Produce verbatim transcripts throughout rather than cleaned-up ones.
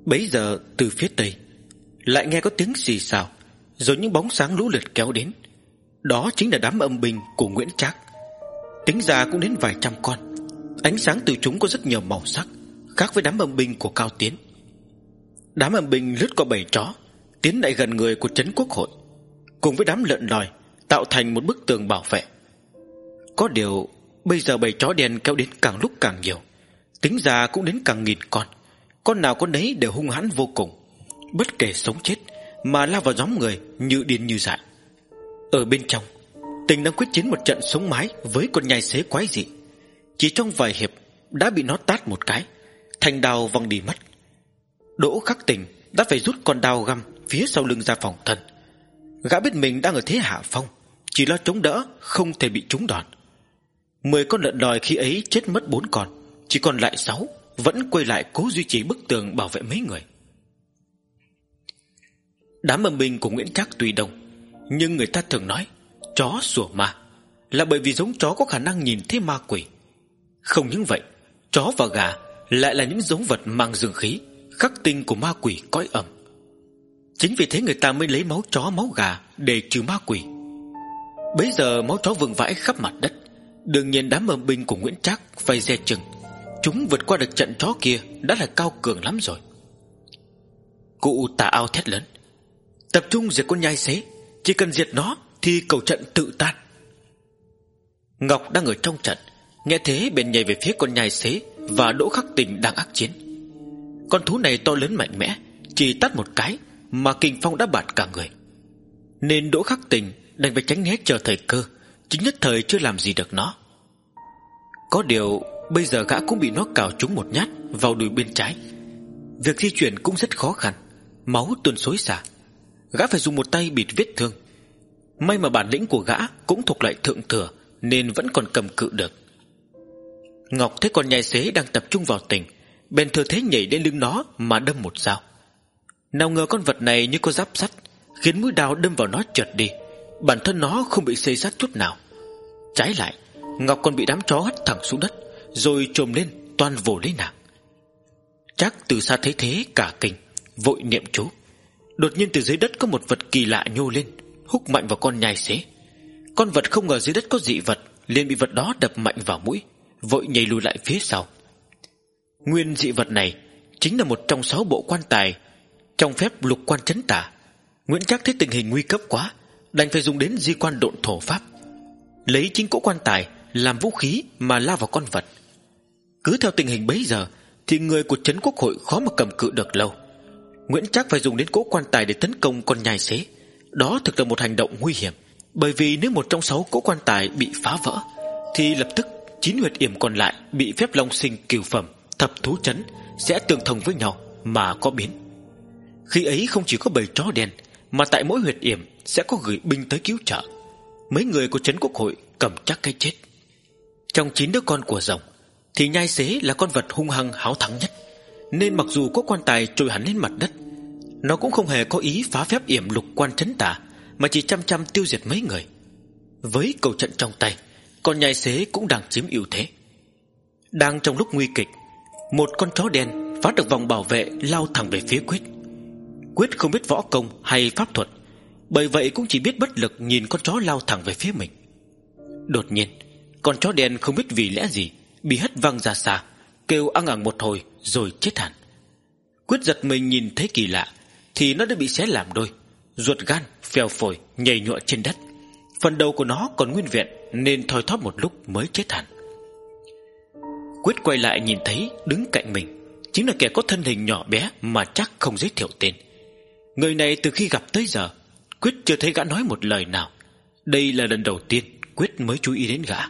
Bấy giờ từ phía tây lại nghe có tiếng xì xào, rồi những bóng sáng lũ lượt kéo đến. Đó chính là đám âm binh của Nguyễn Trác. Tính ra cũng đến vài trăm con. Ánh sáng từ chúng có rất nhiều màu sắc, khác với đám âm binh của Cao Tiến. Đám âm binh lướt qua bầy chó, tiến lại gần người của trấn Quốc hội, cùng với đám lợn lòi tạo thành một bức tường bảo vệ. Có điều bây giờ bầy chó đen kéo đến càng lúc càng nhiều, tính ra cũng đến càng nghìn con. Con nào con nấy đều hung hãn vô cùng, bất kể sống chết mà lao vào nhóm người như điên như dại. Ở bên trong, Tình đang quyết chiến một trận sống mái với con nhai xế quái dị. Chỉ trong vài hiệp đã bị nó tát một cái, thanh đao văng đi mất. Đỗ Khắc Tình đã phải rút con đao găm phía sau lưng ra phòng thân. Gã biết mình đang ở thế hạ phong, chỉ lo chống đỡ, không thể bị trúng đòn. Mười con lợn đòi khi ấy chết mất bốn con, chỉ còn lại sáu, vẫn quay lại cố duy trì bức tường bảo vệ mấy người. Đám âm binh của Nguyễn Trác tuy đông, nhưng người ta thường nói chó sủa ma, là bởi vì giống chó có khả năng nhìn thấy ma quỷ. Không những vậy, chó và gà lại là những giống vật mang dương khí, khắc tinh của ma quỷ cõi âm. Chính vì thế người ta mới lấy máu chó máu gà để trừ ma quỷ. Bấy giờ máu chó vương vãi khắp mặt đất. Đương nhiên đám âm binh của Nguyễn Trác phải dè chừng. Chúng vượt qua được trận chó kia đã là cao cường lắm rồi. Cụ Tà Ao thét lớn: tập trung diệt con nhai xế, chỉ cần diệt nó thì cầu trận tự tan. Ngọc đang ở trong trận, nghe thế bèn nhảy về phía con nhai xế và Đỗ Khắc Tình đang ác chiến. Con thú này to lớn mạnh mẽ, chỉ tát một cái mà kình phong đã bạt cả người, nên Đỗ Khắc Tình đành phải tránh né chờ thời cơ, chính nhất thời chưa làm gì được nó. Có điều bây giờ gã cũng bị nó cào trúng một nhát vào đùi bên trái. Việc di chuyển cũng rất khó khăn, máu tuôn xối xả. Gã phải dùng một tay bịt vết thương. May mà bản lĩnh của gã cũng thuộc loại thượng thừa, nên vẫn còn cầm cự được. Ngọc thấy con nhai xế đang tập trung vào Tình, bèn thừa thế nhảy lên lưng nó mà đâm một dao. Nào ngờ con vật này như có giáp sắt, khiến mũi đao đâm vào nó trượt đi. Bản thân nó không bị xây sát chút nào. Trái lại, Ngọc còn bị đám chó hất thẳng xuống đất, rồi trồm lên toan vồ lấy nàng. Trác từ xa thấy thế cả kinh, vội niệm chú. Đột nhiên từ dưới đất có một vật kỳ lạ nhô lên, húc mạnh vào con nhai xế. Con vật không ngờ dưới đất có dị vật, liền bị vật đó đập mạnh vào mũi, vội nhảy lùi lại phía sau. Nguyên dị vật này chính là một trong sáu bộ quan tài trong phép lục quan trấn tà. Nguyễn Trác thấy tình hình nguy cấp quá, đành phải dùng đến di quan độn thổ pháp, lấy chính cỗ quan tài làm vũ khí mà lao vào con vật. Cứ theo tình hình bấy giờ thì người của trấn Quốc hội khó mà cầm cự được lâu. Nguyễn Trác phải dùng đến cỗ quan tài để tấn công con nhai xế. Đó thực là một hành động nguy hiểm, bởi vì nếu một trong sáu cỗ quan tài bị phá vỡ thì lập tức chín huyệt yểm còn lại bị phép long sinh cửu phẩm thập thú trấn sẽ tương thông với nhau mà có biến. Khi ấy không chỉ có bầy chó đen, mà tại mỗi huyệt yểm sẽ có gửi binh tới cứu trợ. Mấy người của trấn Quốc hội cầm chắc cái chết. Trong chín đứa con của rồng thì nhai xế là con vật hung hăng háo thắng nhất, nên mặc dù có quan tài trồi hẳn lên mặt đất, nó cũng không hề có ý phá phép yểm lục quan trấn tà, mà chỉ chăm chăm tiêu diệt mấy người. Với cầu trận trong tay, con nhai xế cũng đang chiếm ưu thế. Đang trong lúc nguy kịch, một con chó đen phá được vòng bảo vệ lao thẳng về phía Quyết. Quyết không biết võ công hay pháp thuật, bởi vậy cũng chỉ biết bất lực nhìn con chó lao thẳng về phía mình. Đột nhiên, con chó đen không biết vì lẽ gì bị hất văng ra xa, kêu ăng ẳng một hồi rồi chết hẳn. Quyết giật mình nhìn thấy kỳ lạ thì nó đã bị xé làm đôi, ruột gan phèo phổi nhầy nhụa trên đất. Phần đầu của nó còn nguyên vẹn, nên thoi thóp một lúc mới chết hẳn. Quyết quay lại nhìn thấy đứng cạnh mình chính là kẻ có thân hình nhỏ bé mà chắc không giới thiệu tên. Người này từ khi gặp tới giờ, Quyết chưa thấy gã nói một lời nào. Đây là lần đầu tiên Quyết mới chú ý đến gã.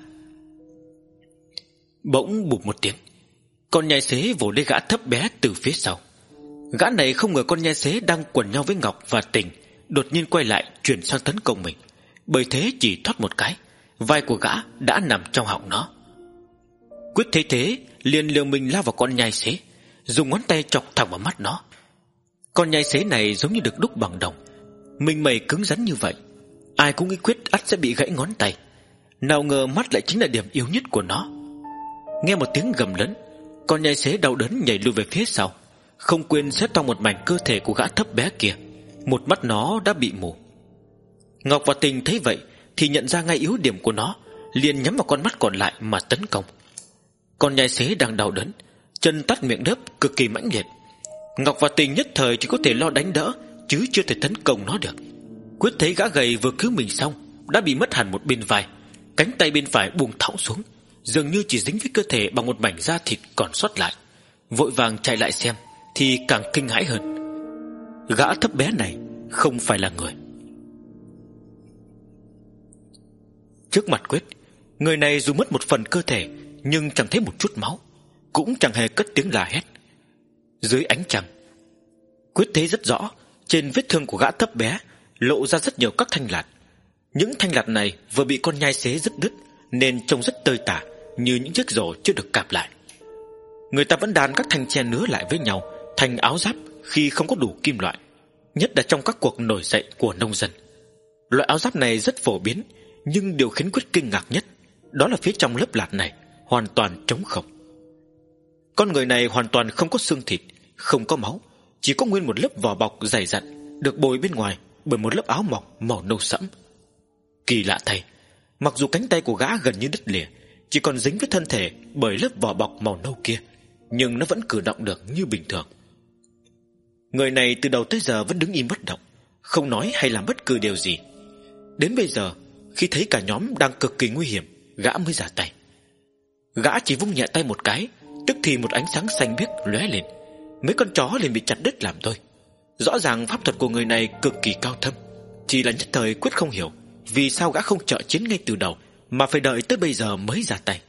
Bỗng bụp một tiếng, con nhai xế vồ lấy gã thấp bé từ phía sau. Gã này không ngờ con nhai xế đang quần nhau với Ngọc và Tình đột nhiên quay lại chuyển sang tấn công mình, bởi thế chỉ thoát một cái, vai của gã đã nằm trong họng nó. Quyết thấy thế liền liều mình lao vào con nhai xế, dùng ngón tay chọc thẳng vào mắt nó. Con nhai xế này giống như được đúc bằng đồng, mình mẩy cứng rắn như vậy, ai cũng nghĩ Quyết ắt sẽ bị gãy ngón tay. Nào ngờ mắt lại chính là điểm yếu nhất của nó. Nghe một tiếng gầm lớn, con nhai xế đau đớn nhảy lùi về phía sau, không quên xét toang một mảnh cơ thể của gã thấp bé kia. Một mắt nó đã bị mù. Ngọc và Tình thấy vậy thì nhận ra ngay yếu điểm của nó, liền nhắm vào con mắt còn lại mà tấn công. Con nhai xế đang đau đớn, chân tắt miệng đớp cực kỳ mãnh liệt. Ngọc và Tình nhất thời chỉ có thể lo đánh đỡ, chứ chưa thể tấn công nó được. Quyết thấy gã gầy vừa cứu mình xong đã bị mất hẳn một bên vai, cánh tay bên phải buông thõng xuống, dường như chỉ dính với cơ thể bằng một mảnh da thịt còn sót lại. Vội vàng chạy lại xem thì càng kinh hãi hơn. Gã thấp bé này không phải là người. Trước mặt Quyết, người này dù mất một phần cơ thể nhưng chẳng thấy một chút máu, cũng chẳng hề cất tiếng la hét. Dưới ánh trăng, Quyết thấy rất rõ trên vết thương của gã thấp bé lộ ra rất nhiều các thanh lạt. Những thanh lạt này vừa bị con nhai xế dứt đứt nên trông rất tơi tả, như những chiếc rổ chưa được cạp lại. Người ta vẫn đan các thanh tre nứa lại với nhau thành áo giáp khi không có đủ kim loại, nhất là trong các cuộc nổi dậy của nông dân. Loại áo giáp này rất phổ biến, nhưng điều khiến Quyết kinh ngạc nhất đó là phía trong lớp lạt này hoàn toàn trống không. Con người này hoàn toàn không có xương thịt, không có máu, chỉ có nguyên một lớp vỏ bọc dày dặn, được bồi bên ngoài bởi một lớp áo mỏng màu nâu sẫm. Kỳ lạ thay, mặc dù cánh tay của gã gần như đứt lìa, chỉ còn dính với thân thể bởi lớp vỏ bọc màu nâu kia, nhưng nó vẫn cử động được như bình thường. Người này từ đầu tới giờ vẫn đứng im bất động, không nói hay làm bất cứ điều gì. Đến bây giờ, khi thấy cả nhóm đang cực kỳ nguy hiểm, gã mới ra tay. Gã chỉ vung nhẹ tay một cái, tức thì một ánh sáng xanh biếc lóe lên, mấy con chó liền bị chặt đứt làm đôi. Rõ ràng pháp thuật của người này cực kỳ cao thâm, chỉ là nhất thời Quyết không hiểu vì sao gã không trợ chiến ngay từ đầu mà phải đợi tới bây giờ mới ra tay.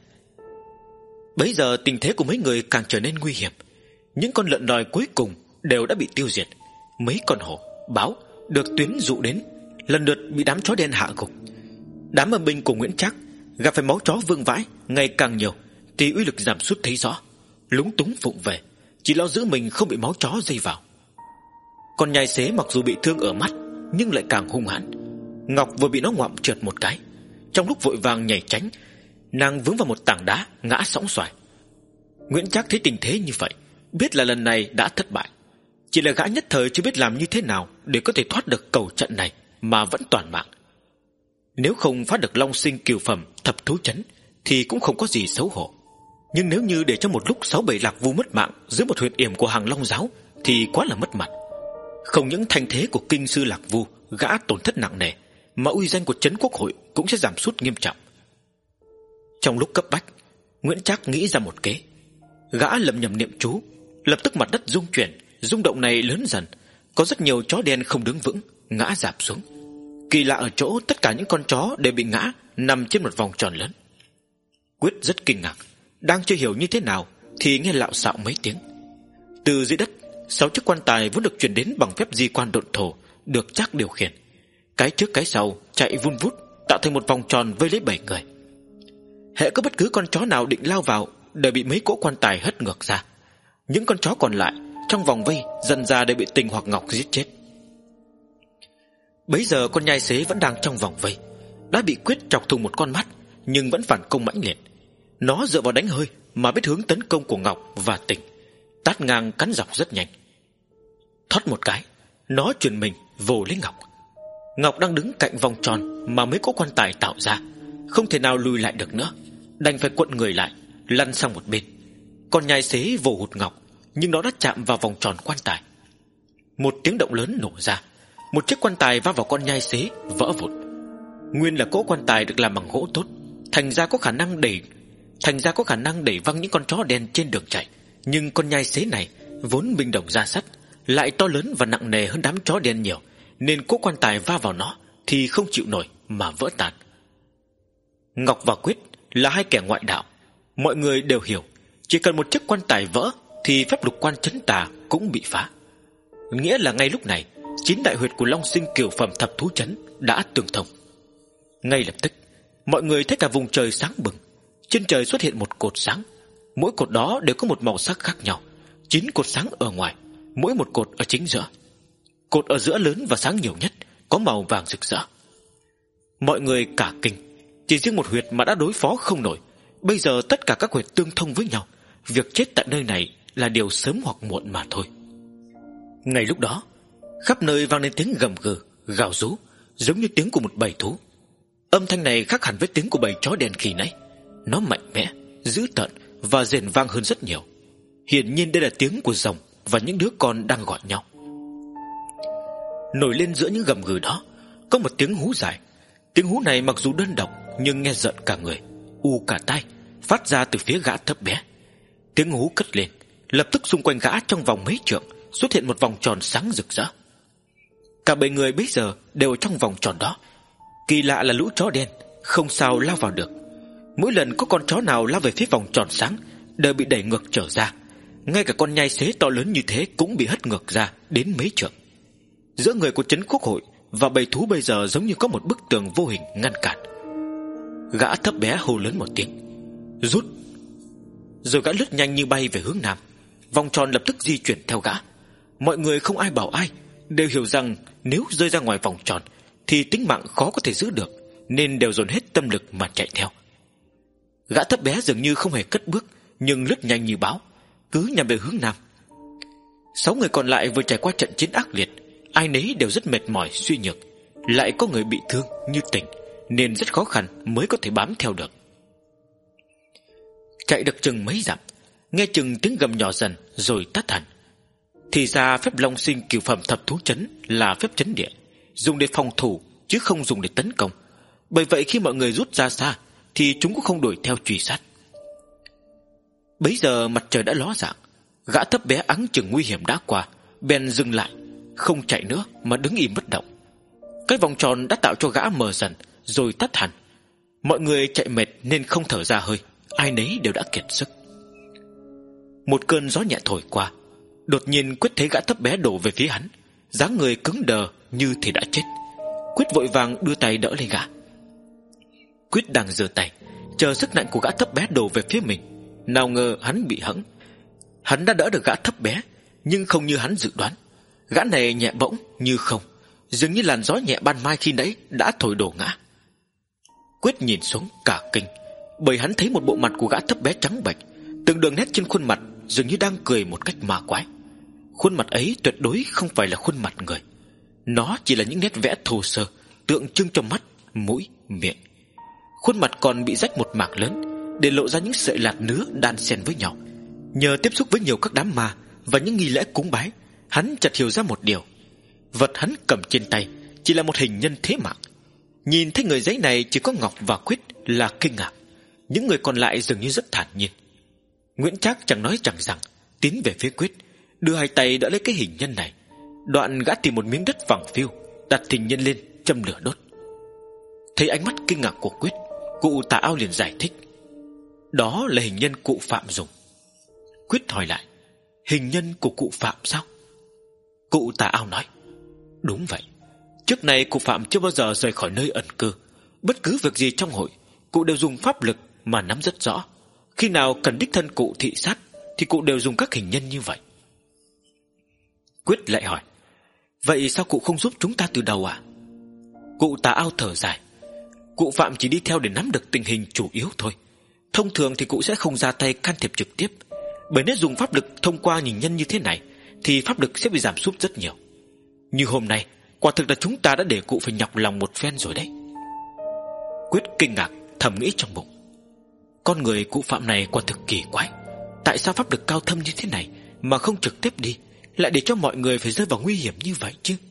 Bấy giờ tình thế của mấy người càng trở nên nguy hiểm. Những con lợn đòi cuối cùng đều đã bị tiêu diệt. Mấy con hổ, báo được Tuyến dụ đến lần lượt bị đám chó đen hạ gục. Đám âm binh của Nguyễn Trác gặp phải máu chó vương vãi ngày càng nhiều thì uy lực giảm sút thấy rõ, lúng túng vụng về, chỉ lo giữ mình không bị máu chó dây vào. Con nhai xế mặc dù bị thương ở mắt nhưng lại càng hung hãn. Ngọc vừa bị nó ngoạm trượt một cái, trong lúc vội vàng nhảy tránh, nàng vướng vào một tảng đá ngã sõng xoài. Nguyễn Trác thấy tình thế như vậy, biết là lần này đã thất bại. Chỉ là gã nhất thời chưa biết làm như thế nào để có thể thoát được cầu trận này mà vẫn toàn mạng. Nếu không phá được Long Sinh Cửu Phẩm Thập Thú Chấn thì cũng không có gì xấu hổ. Nhưng nếu như để cho một lúc sáu bảy lạc vu mất mạng dưới một huyệt yểm của hàng Long giáo thì quá là mất mặt. Không những thanh thế của kinh sư lạc vu gã tổn thất nặng nề, mà uy danh của Trấn Quốc hội cũng sẽ giảm sút nghiêm trọng. Trong lúc cấp bách, Nguyễn Trác nghĩ ra một kế. Gã lẩm nhẩm niệm chú, lập tức mặt đất rung chuyển, rung động này lớn dần, có rất nhiều chó đen không đứng vững, ngã rạp xuống. Kỳ lạ ở chỗ tất cả những con chó đều bị ngã nằm trên một vòng tròn lớn. Quyết rất kinh ngạc, đang chưa hiểu như thế nào thì nghe lạo xạo mấy tiếng. Từ dưới đất, sáu chiếc quan tài vốn được chuyển đến bằng phép di quan độn thổ được Trác điều khiển. Cái trước cái sau chạy vun vút, tạo thành một vòng tròn vây lấy bảy người. Hễ có bất cứ con chó nào định lao vào đều bị mấy cỗ quan tài hất ngược ra. Những con chó còn lại trong vòng vây dần ra đều bị Tình hoặc Ngọc giết chết. Bấy giờ con nhai xế vẫn đang trong vòng vây, đã bị Quyết chọc thủng một con mắt nhưng vẫn phản công mãnh liệt. Nó dựa vào đánh hơi mà biết hướng tấn công của Ngọc và Tình, tát ngang cắn dọc rất nhanh. Thoát một cái, nó chuyển mình vồ lấy Ngọc. Ngọc đang đứng cạnh vòng tròn mà mấy cỗ quan tài tạo ra, không thể nào lùi lại được nữa, đành phải cuộn người lại, lăn sang một bên. Con nhai xế vồ hụt Ngọc, nhưng nó đã chạm vào vòng tròn quan tài. Một tiếng động lớn nổ ra, một chiếc quan tài va vào con nhai xế vỡ vụn. Nguyên là cỗ quan tài được làm bằng gỗ tốt, thành ra có khả năng đẩy thành ra có khả năng đẩy văng những con chó đen trên đường chạy. Nhưng con nhai xế này vốn bình đồng da sắt, lại to lớn và nặng nề hơn đám chó đen nhiều, nên cỗ quan tài va vào nó thì không chịu nổi mà vỡ tan. Ngọc và Quyết là hai kẻ ngoại đạo, mọi người đều hiểu, chỉ cần một chiếc quan tài vỡ thì phép lục quan trấn tà cũng bị phá. Nghĩa là ngay lúc này, chín đại huyệt của Long Sinh Cửu Phẩm Thập Thú Chấn đã tương thông. Ngay lập tức, mọi người thấy cả vùng trời sáng bừng. Trên trời xuất hiện một cột sáng, mỗi cột đó đều có một màu sắc khác nhau. Chín cột sáng ở ngoài, mỗi một cột ở chính giữa. Cột ở giữa lớn và sáng nhiều nhất, có màu vàng rực rỡ. Mọi người cả kinh, chỉ riêng một huyệt mà đã đối phó không nổi, bây giờ tất cả các huyệt tương thông với nhau, việc chết tại nơi này là điều sớm hoặc muộn mà thôi. Ngay lúc đó, khắp nơi vang lên tiếng gầm gừ, gào rú, giống như tiếng của một bầy thú. Âm thanh này khác hẳn với tiếng của bầy chó đen khi nãy. Nó mạnh mẽ, dữ tợn và rền vang hơn rất nhiều. Hiển nhiên đây là tiếng của rồng và những đứa con đang gọi nhau. Nổi lên giữa những gầm gừ đó có một tiếng hú dài. Tiếng hú này mặc dù đơn độc nhưng nghe rợn cả người, u cả tai, phát ra từ phía gã thấp bé. Tiếng hú cất lên, lập tức xung quanh gã trong vòng mấy trượng xuất hiện một vòng tròn sáng rực rỡ. Cả bầy người bây giờ đều ở trong vòng tròn đó. Kỳ lạ là lũ chó đen không sao lao vào được. Mỗi lần có con chó nào lao về phía vòng tròn sáng đều bị đẩy ngược trở ra. Ngay cả con nhai xế to lớn như thế cũng bị hất ngược ra đến mấy trượng. Giữa người của trấn quốc hội và bầy thú bây giờ giống như có một bức tường vô hình ngăn cản. Gã thấp bé hô lớn một tiếng: "Rút!" Rồi gã lướt nhanh như bay về hướng nam. Vòng tròn lập tức di chuyển theo gã. Mọi người không ai bảo ai, đều hiểu rằng nếu rơi ra ngoài vòng tròn thì tính mạng khó có thể giữ được, nên đều dồn hết tâm lực mà chạy theo. Gã thấp bé dường như không hề cất bước, nhưng lướt nhanh như báo, cứ nhằm về hướng nam. Sáu người còn lại vừa trải qua trận chiến ác liệt, ai nấy đều rất mệt mỏi suy nhược, lại có người bị thương như tỉnh, nên rất khó khăn mới có thể bám theo được. Chạy được chừng mấy dặm, nghe chừng tiếng gầm nhỏ dần rồi tắt hẳn. Thì ra phép long sinh cửu phẩm thập thú chấn là phép chấn địa, dùng để phòng thủ chứ không dùng để tấn công. Bởi vậy khi mọi người rút ra xa thì chúng cũng không đuổi theo truy sát. Bấy giờ mặt trời đã ló dạng. Gã thấp bé ắng chừng nguy hiểm đã qua, bèn dừng lại, không chạy nữa mà đứng im bất động. Cái vòng tròn đã tạo cho gã mờ dần rồi tắt hẳn. Mọi người chạy mệt nên không thở ra hơi, ai nấy đều đã kiệt sức. Một cơn gió nhẹ thổi qua, đột nhiên Quyết thấy gã thấp bé đổ về phía hắn, dáng người cứng đờ như thì đã chết. Quyết vội vàng đưa tay đỡ lấy gã. Quyết đang giơ tay chờ sức nặng của gã thấp bé đổ về phía mình, nào ngờ hắn bị hẫng. Hắn đã đỡ được gã thấp bé, nhưng không như hắn dự đoán. Gã này nhẹ bỗng như không, dường như làn gió nhẹ ban mai khi nãy đã thổi đổ ngã. Quyết nhìn xuống cả kinh, bởi hắn thấy một bộ mặt của gã thấp bé trắng bệch, từng đường nét trên khuôn mặt dường như đang cười một cách ma quái. Khuôn mặt ấy tuyệt đối không phải là khuôn mặt người, nó chỉ là những nét vẽ thô sơ tượng trưng cho mắt, mũi, miệng. Khuôn mặt còn bị rách một mảng lớn, để lộ ra những sợi lạt nứa đan xen với nhau. Nhờ tiếp xúc với nhiều các đám ma và những nghi lễ cúng bái, hắn chợt hiểu ra một điều: vật hắn cầm trên tay chỉ là một hình nhân thế mạng. Nhìn thấy người giấy này chỉ có Ngọc và Quyết là kinh ngạc, những người còn lại dường như rất thản nhiên. Nguyễn Trác chẳng nói chẳng rằng tiến về phía Quyết, đưa hai tay đỡ lấy cái hình nhân này. Đoạn gã tìm một miếng đất phẳng phiu, đặt hình nhân lên châm lửa đốt. Thấy ánh mắt kinh ngạc của Quyết, cụ Tà Ao liền giải thích: đó là hình nhân cụ Phạm dùng. Quyết hỏi lại: hình nhân của cụ Phạm sao? Cụ Tà Ao nói: đúng vậy. Trước này cụ Phạm chưa bao giờ rời khỏi nơi ẩn cư. Bất cứ việc gì trong hội, cụ đều dùng pháp lực mà nắm rất rõ. Khi nào cần đích thân cụ thị sát thì cụ đều dùng các hình nhân như vậy. Quyết lại hỏi: vậy sao cụ không giúp chúng ta từ đầu à? Cụ Tà Ao thở dài: cụ Phạm chỉ đi theo để nắm được tình hình chủ yếu thôi. Thông thường thì cụ sẽ không ra tay can thiệp trực tiếp, bởi nếu dùng pháp lực thông qua hình nhân như thế này thì pháp lực sẽ bị giảm sút rất nhiều. Như hôm nay, quả thực là chúng ta đã để cụ phải nhọc lòng một phen rồi đấy. Quyết kinh ngạc thầm nghĩ trong bụng: con người cụ Phạm này quả thực kỳ quái. Tại sao pháp lực cao thâm như thế này mà không trực tiếp đi, lại để cho mọi người phải rơi vào nguy hiểm như vậy chứ?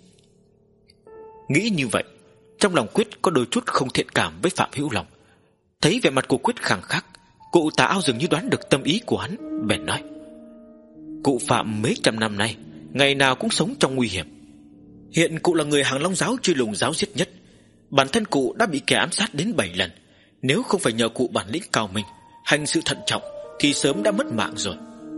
Nghĩ như vậy, trong lòng Quyết có đôi chút không thiện cảm với Phạm Hữu Long. Thấy vẻ mặt của Quyết khăng khắc, cụ Tà Ao dường như đoán được tâm ý của hắn, bèn nói: cụ Phạm mấy trăm năm nay ngày nào cũng sống trong nguy hiểm. Hiện cụ là người Hàng Long giáo truy lùng giáo giết nhất. Bản thân cụ đã bị kẻ ám sát đến bảy lần. Nếu không phải nhờ cụ bản lĩnh cao minh, hành sự thận trọng, thì sớm đã mất mạng rồi.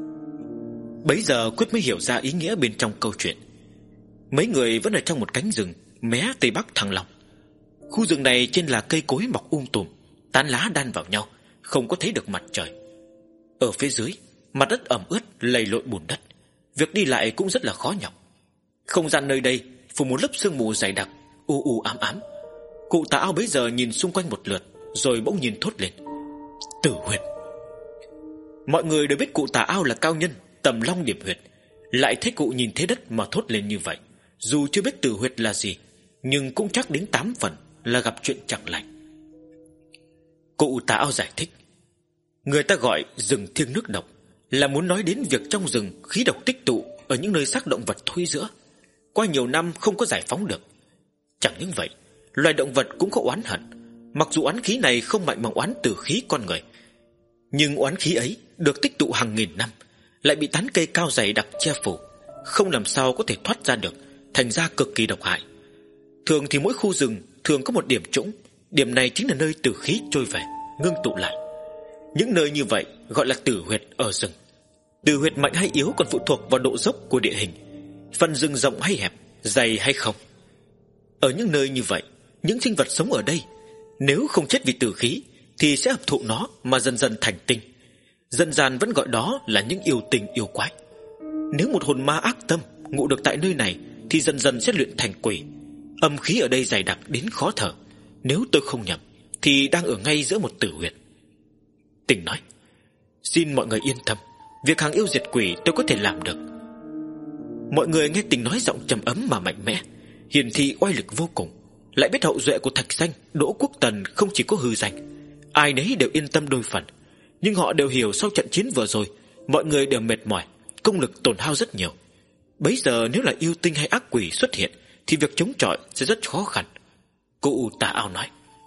Bấy giờ Quyết mới hiểu ra ý nghĩa bên trong câu chuyện. Mấy người vẫn ở trong một cánh rừng mé tây bắc Thăng Long. Khu rừng này trên là cây cối mọc um tùm, tán lá đan vào nhau, không có thấy được mặt trời. Ở phía dưới, mặt đất ẩm ướt lầy lội bùn đất, việc đi lại cũng rất là khó nhọc. Không gian nơi đây phủ một lớp sương mù dày đặc, u u ám ám. Cụ Tà Ao bấy giờ nhìn xung quanh một lượt, rồi bỗng nhìn thốt lên: Tử huyệt. Mọi người đều biết cụ Tà Ao là cao nhân tầm long điểm huyệt, lại thấy cụ nhìn thấy đất mà thốt lên như vậy. Dù chưa biết tử huyệt là gì, nhưng cũng chắc đến tám phần là gặp chuyện chẳng lành. Cụ Tà Ao giải thích, người ta gọi rừng thiêng nước độc là muốn nói đến việc trong rừng khí độc tích tụ ở những nơi xác động vật thối rữa, qua nhiều năm không có giải phóng được. Chẳng những vậy, loài động vật cũng có oán hận. Mặc dù oán khí này không mạnh bằng oán tử khí con người, nhưng oán khí ấy được tích tụ hàng nghìn năm, lại bị tán cây cao dày đặc che phủ, không làm sao có thể thoát ra được, thành ra cực kỳ độc hại. Thường thì mỗi khu rừng thường có một điểm trũng, điểm này chính là nơi tử khí trôi về, ngưng tụ lại. Những nơi như vậy gọi là tử huyệt ở rừng. Tử huyệt mạnh hay yếu còn phụ thuộc vào độ dốc của địa hình, phần rừng rộng hay hẹp, dày hay không. Ở những nơi như vậy, những sinh vật sống ở đây nếu không chết vì tử khí thì sẽ hấp thụ nó mà dần dần thành tinh. Dân gian vẫn gọi đó là những yêu tinh yêu quái. Nếu một hồn ma ác tâm ngụ được tại nơi này thì dần dần sẽ luyện thành quỷ. Âm khí ở đây dày đặc đến khó thở. Nếu tôi không nhầm thì đang ở ngay giữa một tử huyệt. Tình nói, xin mọi người yên tâm, việc hàng yêu diệt quỷ tôi có thể làm được. Mọi người nghe Tình nói giọng trầm ấm mà mạnh mẽ, hiển thị oai lực vô cùng. Lại biết hậu duệ của Thạch Danh, Đỗ Quốc Tần không chỉ có hư danh, ai nấy đều yên tâm đôi phần. Nhưng họ đều hiểu sau trận chiến vừa rồi, mọi người đều mệt mỏi, công lực tổn hao rất nhiều. Bấy giờ nếu là yêu tinh hay ác quỷ xuất hiện thì việc chống chọi sẽ rất khó khăn. Cụ Tà Ao nói,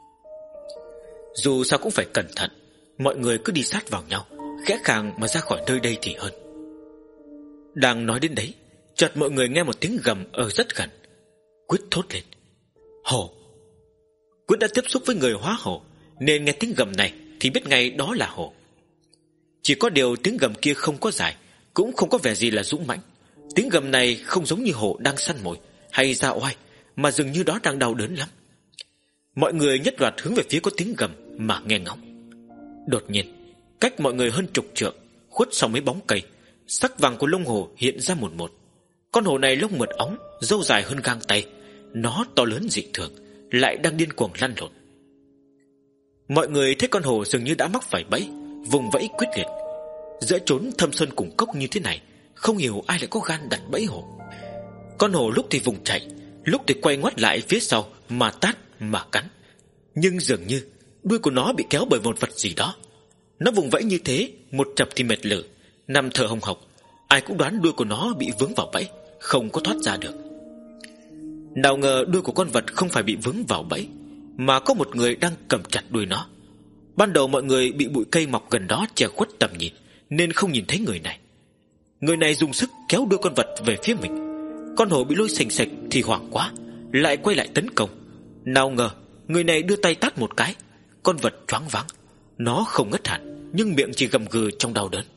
dù sao cũng phải cẩn thận, mọi người cứ đi sát vào nhau, khẽ khàng mà ra khỏi nơi đây thì hơn. Đang nói đến đấy, chợt mọi người nghe một tiếng gầm ở rất gần. Quyết thốt lên, hổ. Quyết đã tiếp xúc với người hóa hổ, nên nghe tiếng gầm này thì biết ngay đó là hổ. Chỉ có điều tiếng gầm kia không có dài, cũng không có vẻ gì là dũng mãnh. Tiếng gầm này không giống như hổ đang săn mồi hay ra oai, mà dường như đó đang đau đớn lắm. Mọi người nhất loạt hướng về phía có tiếng gầm mà nghe ngóng. Đột nhiên, cách mọi người hơn chục trượng, khuất sau mấy bóng cây, sắc vàng của lông hổ hiện ra một một. Con hổ này lông mượt óng, râu dài hơn gang tay. Nó to lớn dị thường, lại đang điên cuồng lăn lộn. Mọi người thấy con hổ dường như đã mắc phải bẫy, vùng vẫy quyết liệt. Giữa chốn thâm sơn cùng cốc như thế này, không hiểu ai lại có gan đặt bẫy hổ. Con hổ lúc thì vùng chạy, lúc thì quay ngoắt lại phía sau mà tát mà cắn. Nhưng dường như đuôi của nó bị kéo bởi một vật gì đó. Nó vùng vẫy như thế, một chập thì mệt lử, nằm thở hồng hộc. Ai cũng đoán đuôi của nó bị vướng vào bẫy, không có thoát ra được. Nào ngờ đuôi của con vật không phải bị vướng vào bẫy, mà có một người đang cầm chặt đuôi nó. Ban đầu mọi người bị bụi cây mọc gần đó che khuất tầm nhìn, nên không nhìn thấy người này. Người này dùng sức kéo đuôi con vật về phía mình. Con hổ bị lôi sành sạch thì hoảng quá, lại quay lại tấn công. Nào ngờ người này đưa tay tát một cái, con vật choáng váng. Nó không ngất hẳn, nhưng miệng chỉ gầm gừ trong đau đớn.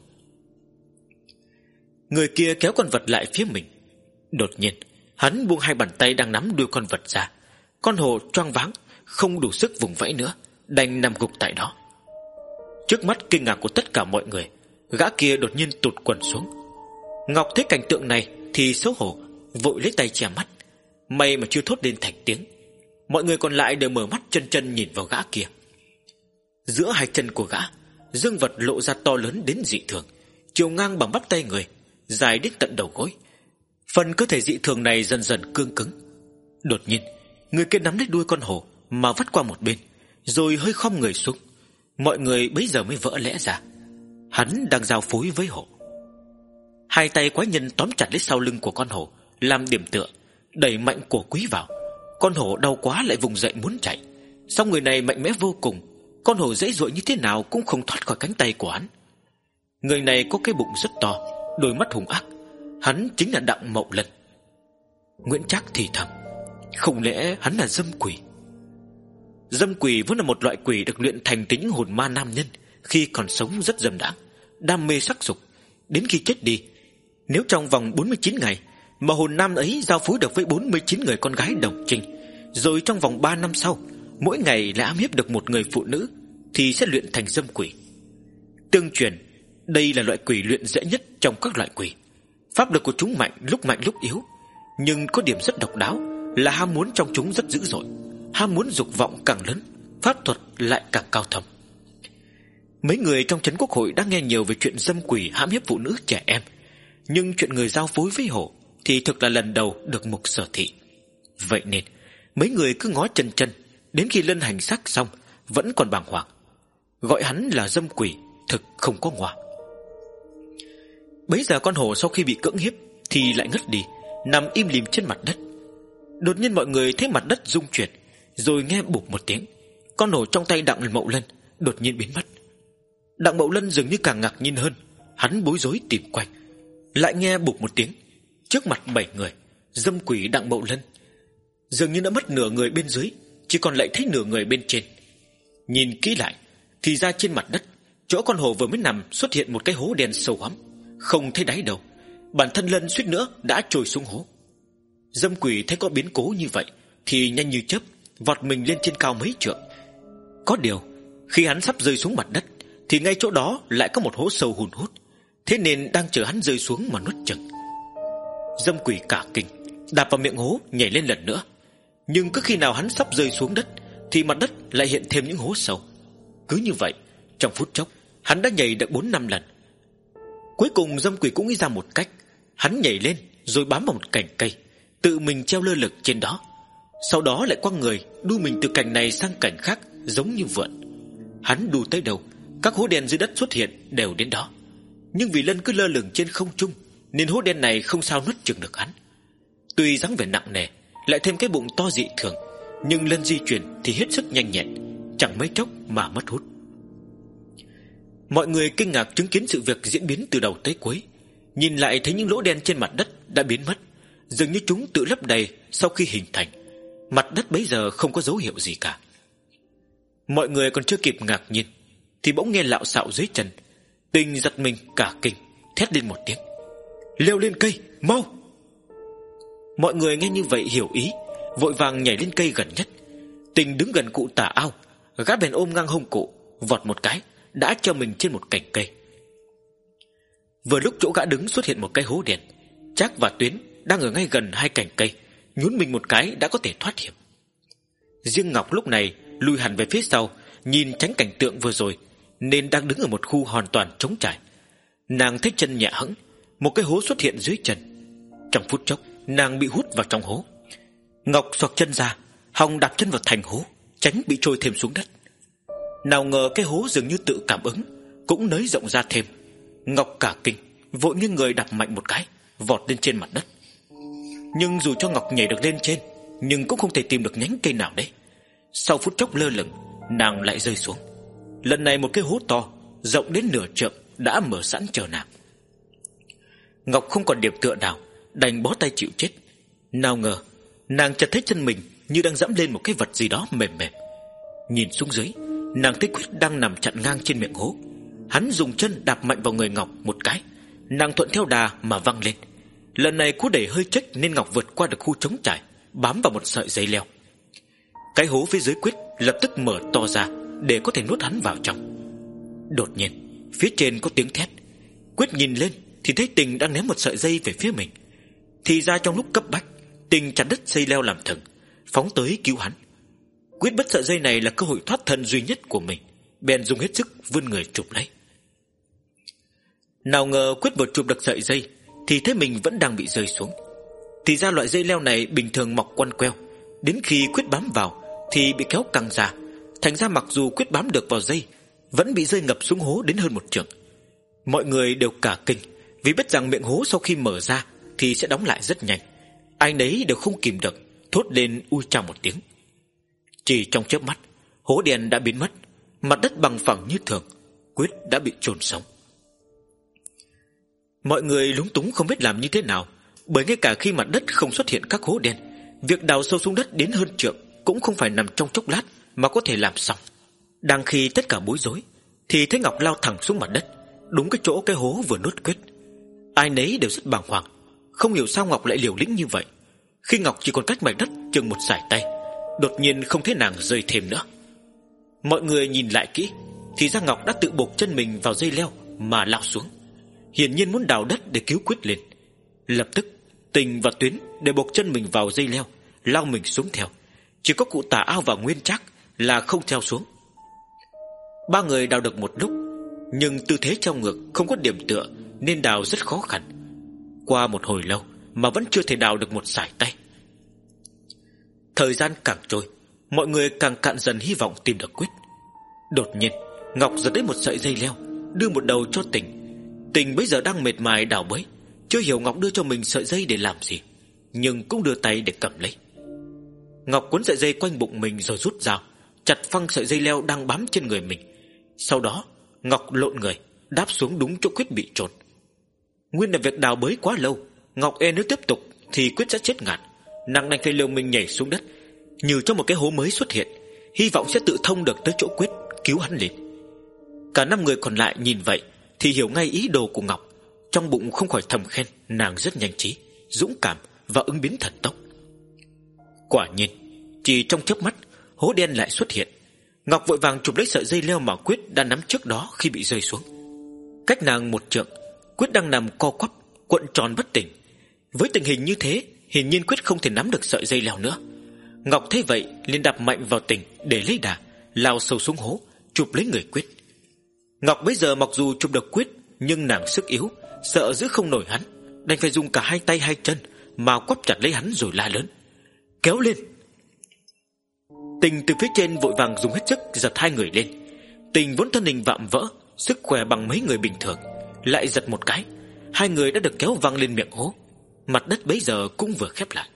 Người kia kéo con vật lại phía mình. Đột nhiên hắn buông hai bàn tay đang nắm đuôi con vật ra. Con hổ choáng váng, không đủ sức vùng vẫy nữa, đành nằm gục tại đó. Trước mắt kinh ngạc của tất cả mọi người, gã kia đột nhiên tụt quần xuống. Ngọc thấy cảnh tượng này thì xấu hổ, vội lấy tay che mắt. May mà chưa thốt lên thành tiếng. Mọi người còn lại đều mở mắt chân chân nhìn vào gã kia. Giữa hai chân của gã, dương vật lộ ra to lớn đến dị thường, chiều ngang bằng bắp tay người, dài đến tận đầu gối. Phần cơ thể dị thường này dần dần cương cứng. Đột nhiên, người kia nắm lấy đuôi con hổ mà vắt qua một bên, rồi hơi khom người xuống. Mọi người bấy giờ mới vỡ lẽ ra, hắn đang giao phối với hổ. Hai tay quái nhân tóm chặt lấy sau lưng của con hổ làm điểm tựa, đẩy mạnh cổ quý vào. Con hổ đau quá lại vùng dậy muốn chạy, song người này mạnh mẽ vô cùng. Con hổ dãy dụa như thế nào cũng không thoát khỏi cánh tay của hắn. Người này có cái bụng rất to, đôi mắt hung ác. Hắn chính là Đặng Mậu Lân. Nguyễn Trác thì thầm, không lẽ hắn là dâm quỷ? Dâm quỷ vốn là một loại quỷ được luyện thành từ những hồn ma nam nhân khi còn sống rất dâm đãng, đam mê sắc dục. Đến khi chết đi, nếu trong vòng bốn mươi chín ngày mà hồn nam ấy giao phối được với bốn mươi chín người con gái đồng trinh, rồi trong vòng ba năm sau mỗi ngày lại ám hiếp được một người phụ nữ, thì sẽ luyện thành dâm quỷ. Tương truyền đây là loại quỷ luyện dễ nhất trong các loại quỷ. Pháp lực của chúng mạnh lúc mạnh lúc yếu, nhưng có điểm rất độc đáo là ham muốn trong chúng rất dữ dội. Ham muốn dục vọng càng lớn, pháp thuật lại càng cao thâm. Mấy người trong trấn quốc hội đã nghe nhiều về chuyện dâm quỷ hãm hiếp phụ nữ trẻ em, nhưng chuyện người giao phối với hổ thì thực là lần đầu được Mục Sở thị. Vậy nên mấy người cứ ngó chân chân, đến khi Lân hành xác xong vẫn còn bàng hoàng. Gọi hắn là dâm quỷ thực không có ngoa. Bấy giờ con hổ sau khi bị cưỡng hiếp thì lại ngất đi, nằm im lìm trên mặt đất. Đột nhiên mọi người thấy mặt đất rung chuyển, rồi nghe bụp một tiếng, con hổ trong tay Đặng Mậu Lân đột nhiên biến mất. Đặng Mậu Lân dường như càng ngạc nhiên hơn, hắn bối rối tìm quanh. Lại nghe bụp một tiếng, trước mặt bảy người, dâm quỷ Đặng Mậu Lân dường như đã mất nửa người bên dưới, chỉ còn lại thấy nửa người bên trên. Nhìn kỹ lại thì ra trên mặt đất, chỗ con hổ vừa mới nằm xuất hiện một cái hố đen sâu hoắm, không thấy đáy đâu. Bản thân Lân suýt nữa đã trôi xuống hố. Dâm quỷ thấy có biến cố như vậy thì nhanh như chớp vọt mình lên trên cao mấy trượng. Có điều khi hắn sắp rơi xuống mặt đất thì ngay chỗ đó lại có một hố sâu hun hút, thế nên đang chờ hắn rơi xuống mà nuốt chửng. Dâm quỷ cả kinh, đạp vào miệng hố nhảy lên lần nữa. Nhưng cứ khi nào hắn sắp rơi xuống đất thì mặt đất lại hiện thêm những hố sâu. Cứ như vậy, trong phút chốc hắn đã nhảy được bốn năm lần. Cuối cùng dâm quỷ cũng nghĩ ra một cách. Hắn nhảy lên rồi bám vào một cành cây, tự mình treo lơ lửng trên đó. Sau đó lại quăng người đu mình từ cành này sang cành khác, giống như vượn. Hắn đu tới đâu, các hố đen dưới đất xuất hiện đều đến đó. Nhưng vì Lân cứ lơ lửng trên không trung nên hố đen này không sao nuốt chửng được hắn. Tuy dáng vẻ nặng nề, lại thêm cái bụng to dị thường, nhưng Lân di chuyển thì hết sức nhanh nhẹn, chẳng mấy chốc mà mất hút. Mọi người kinh ngạc chứng kiến sự việc diễn biến từ đầu tới cuối. Nhìn lại thấy những lỗ đen trên mặt đất đã biến mất, dường như chúng tự lấp đầy sau khi hình thành. Mặt đất bấy giờ không có dấu hiệu gì cả. Mọi người còn chưa kịp ngạc nhiên thì bỗng nghe lạo xạo dưới chân. Tình giật mình cả kinh, thét lên một tiếng: leo lên cây, mau! Mọi người nghe như vậy hiểu ý, vội vàng nhảy lên cây gần nhất. Tình đứng gần cụ Tả Ao, gã bèn ôm ngang hông cụ, vọt một cái đã treo mình trên một cành cây. Vừa lúc chỗ gã đứng xuất hiện một cái hố đen, Trác và Tuyến đang ở ngay gần hai cành cây, nhún mình một cái đã có thể thoát hiểm. Riêng Ngọc lúc này lùi hẳn về phía sau, nhìn tránh cảnh tượng vừa rồi, nên đang đứng ở một khu hoàn toàn trống trải. Nàng thấy chân nhẹ hẫng, một cái hố xuất hiện dưới chân. Trong phút chốc nàng bị hút vào trong hố. Ngọc xoạc chân ra, hòng đạp chân vào thành hố, tránh bị trôi thêm xuống đất. Nào ngờ cái hố dường như tự cảm ứng, cũng nới rộng ra thêm. Ngọc cả kinh, vội nghiêng người đạp mạnh một cái, vọt lên trên mặt đất. Nhưng dù cho Ngọc nhảy được lên trên, nhưng cũng không thể tìm được nhánh cây nào đấy. Sau phút chốc lơ lửng, nàng lại rơi xuống. Lần này một cái hố to, rộng đến nửa trượng đã mở sẵn chờ nàng. Ngọc không còn điểm tựa nào, đành bó tay chịu chết. Nào ngờ nàng chợt thấy chân mình như đang dẫm lên một cái vật gì đó mềm mềm. Nhìn xuống dưới, nàng thấy Quyết đang nằm chặn ngang trên miệng hố. Hắn dùng chân đạp mạnh vào người Ngọc một cái, nàng thuận theo đà mà văng lên. Lần này cú đẩy hơi chếch nên Ngọc vượt qua được khu trống trải, bám vào một sợi dây leo. Cái hố phía dưới Quyết lập tức mở to ra để có thể nuốt hắn vào trong. Đột nhiên phía trên có tiếng thét. Quyết nhìn lên thì thấy Tình đang ném một sợi dây về phía mình. Thì ra trong lúc cấp bách, Tình chặt đứt dây leo làm thừng, phóng tới cứu hắn. Quyết bắt sợi dây này là cơ hội thoát thân duy nhất của mình, bèn dùng hết sức vươn người chụp lấy. Nào ngờ Quyết vừa chụp được sợi dây thì thấy mình vẫn đang bị rơi xuống. Thì ra loại dây leo này bình thường mọc quăn queo, đến khi Quyết bám vào thì bị kéo căng ra. Thành ra mặc dù Quyết bám được vào dây, vẫn bị rơi ngập xuống hố đến hơn một trượng. Mọi người đều cả kinh, vì biết rằng miệng hố sau khi mở ra thì sẽ đóng lại rất nhanh. Ai nấy đều không kìm được, thốt lên ui chao một tiếng. Chỉ trong chớp mắt, hố đen đã biến mất, mặt đất bằng phẳng như thường. Quyết đã bị chôn sống. Mọi người lúng túng không biết làm như thế nào, bởi ngay cả khi mặt đất không xuất hiện các hố đen, việc đào sâu xuống đất đến hơn trượng cũng không phải nằm trong chốc lát mà có thể làm xong. Đang khi tất cả bối rối thì thấy Ngọc lao thẳng xuống mặt đất, đúng cái chỗ cái hố vừa nuốt Quyết. Ai nấy đều rất bàng hoàng, không hiểu sao Ngọc lại liều lĩnh như vậy. Khi Ngọc chỉ còn cách mặt đất chừng một sải tay, đột nhiên không thấy nàng rơi thêm nữa. Mọi người nhìn lại kỹ thì ra Ngọc đã tự buộc chân mình vào dây leo mà lao xuống, hiển nhiên muốn đào đất để cứu Quyết lên. Lập tức Tình và Tuyến đều buộc chân mình vào dây leo, lao mình xuống theo. Chỉ có cụ Tả Ao và Nguyên Trác là không theo xuống. Ba người đào được một lúc, nhưng tư thế treo ngược, không có điểm tựa nên đào rất khó khăn. Qua một hồi lâu mà vẫn chưa thể đào được một sải tay. Thời gian càng trôi, mọi người càng cạn dần hy vọng tìm được Quyết. Đột nhiên Ngọc giật lấy một sợi dây leo, đưa một đầu cho Tình. Tình bây giờ đang mệt mỏi đào bới, chưa hiểu Ngọc đưa cho mình sợi dây để làm gì, nhưng cũng đưa tay để cầm lấy. Ngọc cuốn sợi dây quanh bụng mình rồi rút dao, chặt phăng sợi dây leo đang bám trên người mình. Sau đó Ngọc lộn người đáp xuống đúng chỗ Quyết bị chôn. Nguyên là việc đào bới quá lâu, Ngọc e nếu tiếp tục thì Quyết sẽ chết ngạt. Nàng đành phải liều mình nhảy xuống đất, như trong một cái hố mới xuất hiện, hy vọng sẽ tự thông được tới chỗ Quyết, cứu hắn lên. Cả năm người còn lại nhìn vậy thì hiểu ngay ý đồ của Ngọc, trong bụng không khỏi thầm khen nàng rất nhanh trí, dũng cảm và ứng biến thần tốc. Quả nhiên, chỉ trong chớp mắt, hố đen lại xuất hiện. Ngọc vội vàng chụp lấy sợi dây leo mà Quyết đã nắm trước đó khi bị rơi xuống. Cách nàng một trượng, Quyết đang nằm co quắp, cuộn tròn bất tỉnh. Với tình hình như thế, hiển nhiên Quyết không thể nắm được sợi dây leo nữa. Ngọc thấy vậy liền đạp mạnh vào Tình để lấy đà, lao sâu xuống hố, chụp lấy người Quyết. Ngọc bây giờ mặc dù chụp được Quyết, nhưng nàng sức yếu, sợ giữ không nổi hắn, đành phải dùng cả hai tay hai chân mà quắp chặt lấy hắn rồi la lớn: kéo lên! Tình từ phía trên vội vàng dùng hết sức giật hai người lên. Tình vốn thân hình vạm vỡ, sức khỏe bằng mấy người bình thường, lại giật một cái, hai người đã được kéo văng lên miệng hố. Mặt đất bấy giờ cũng vừa khép lại.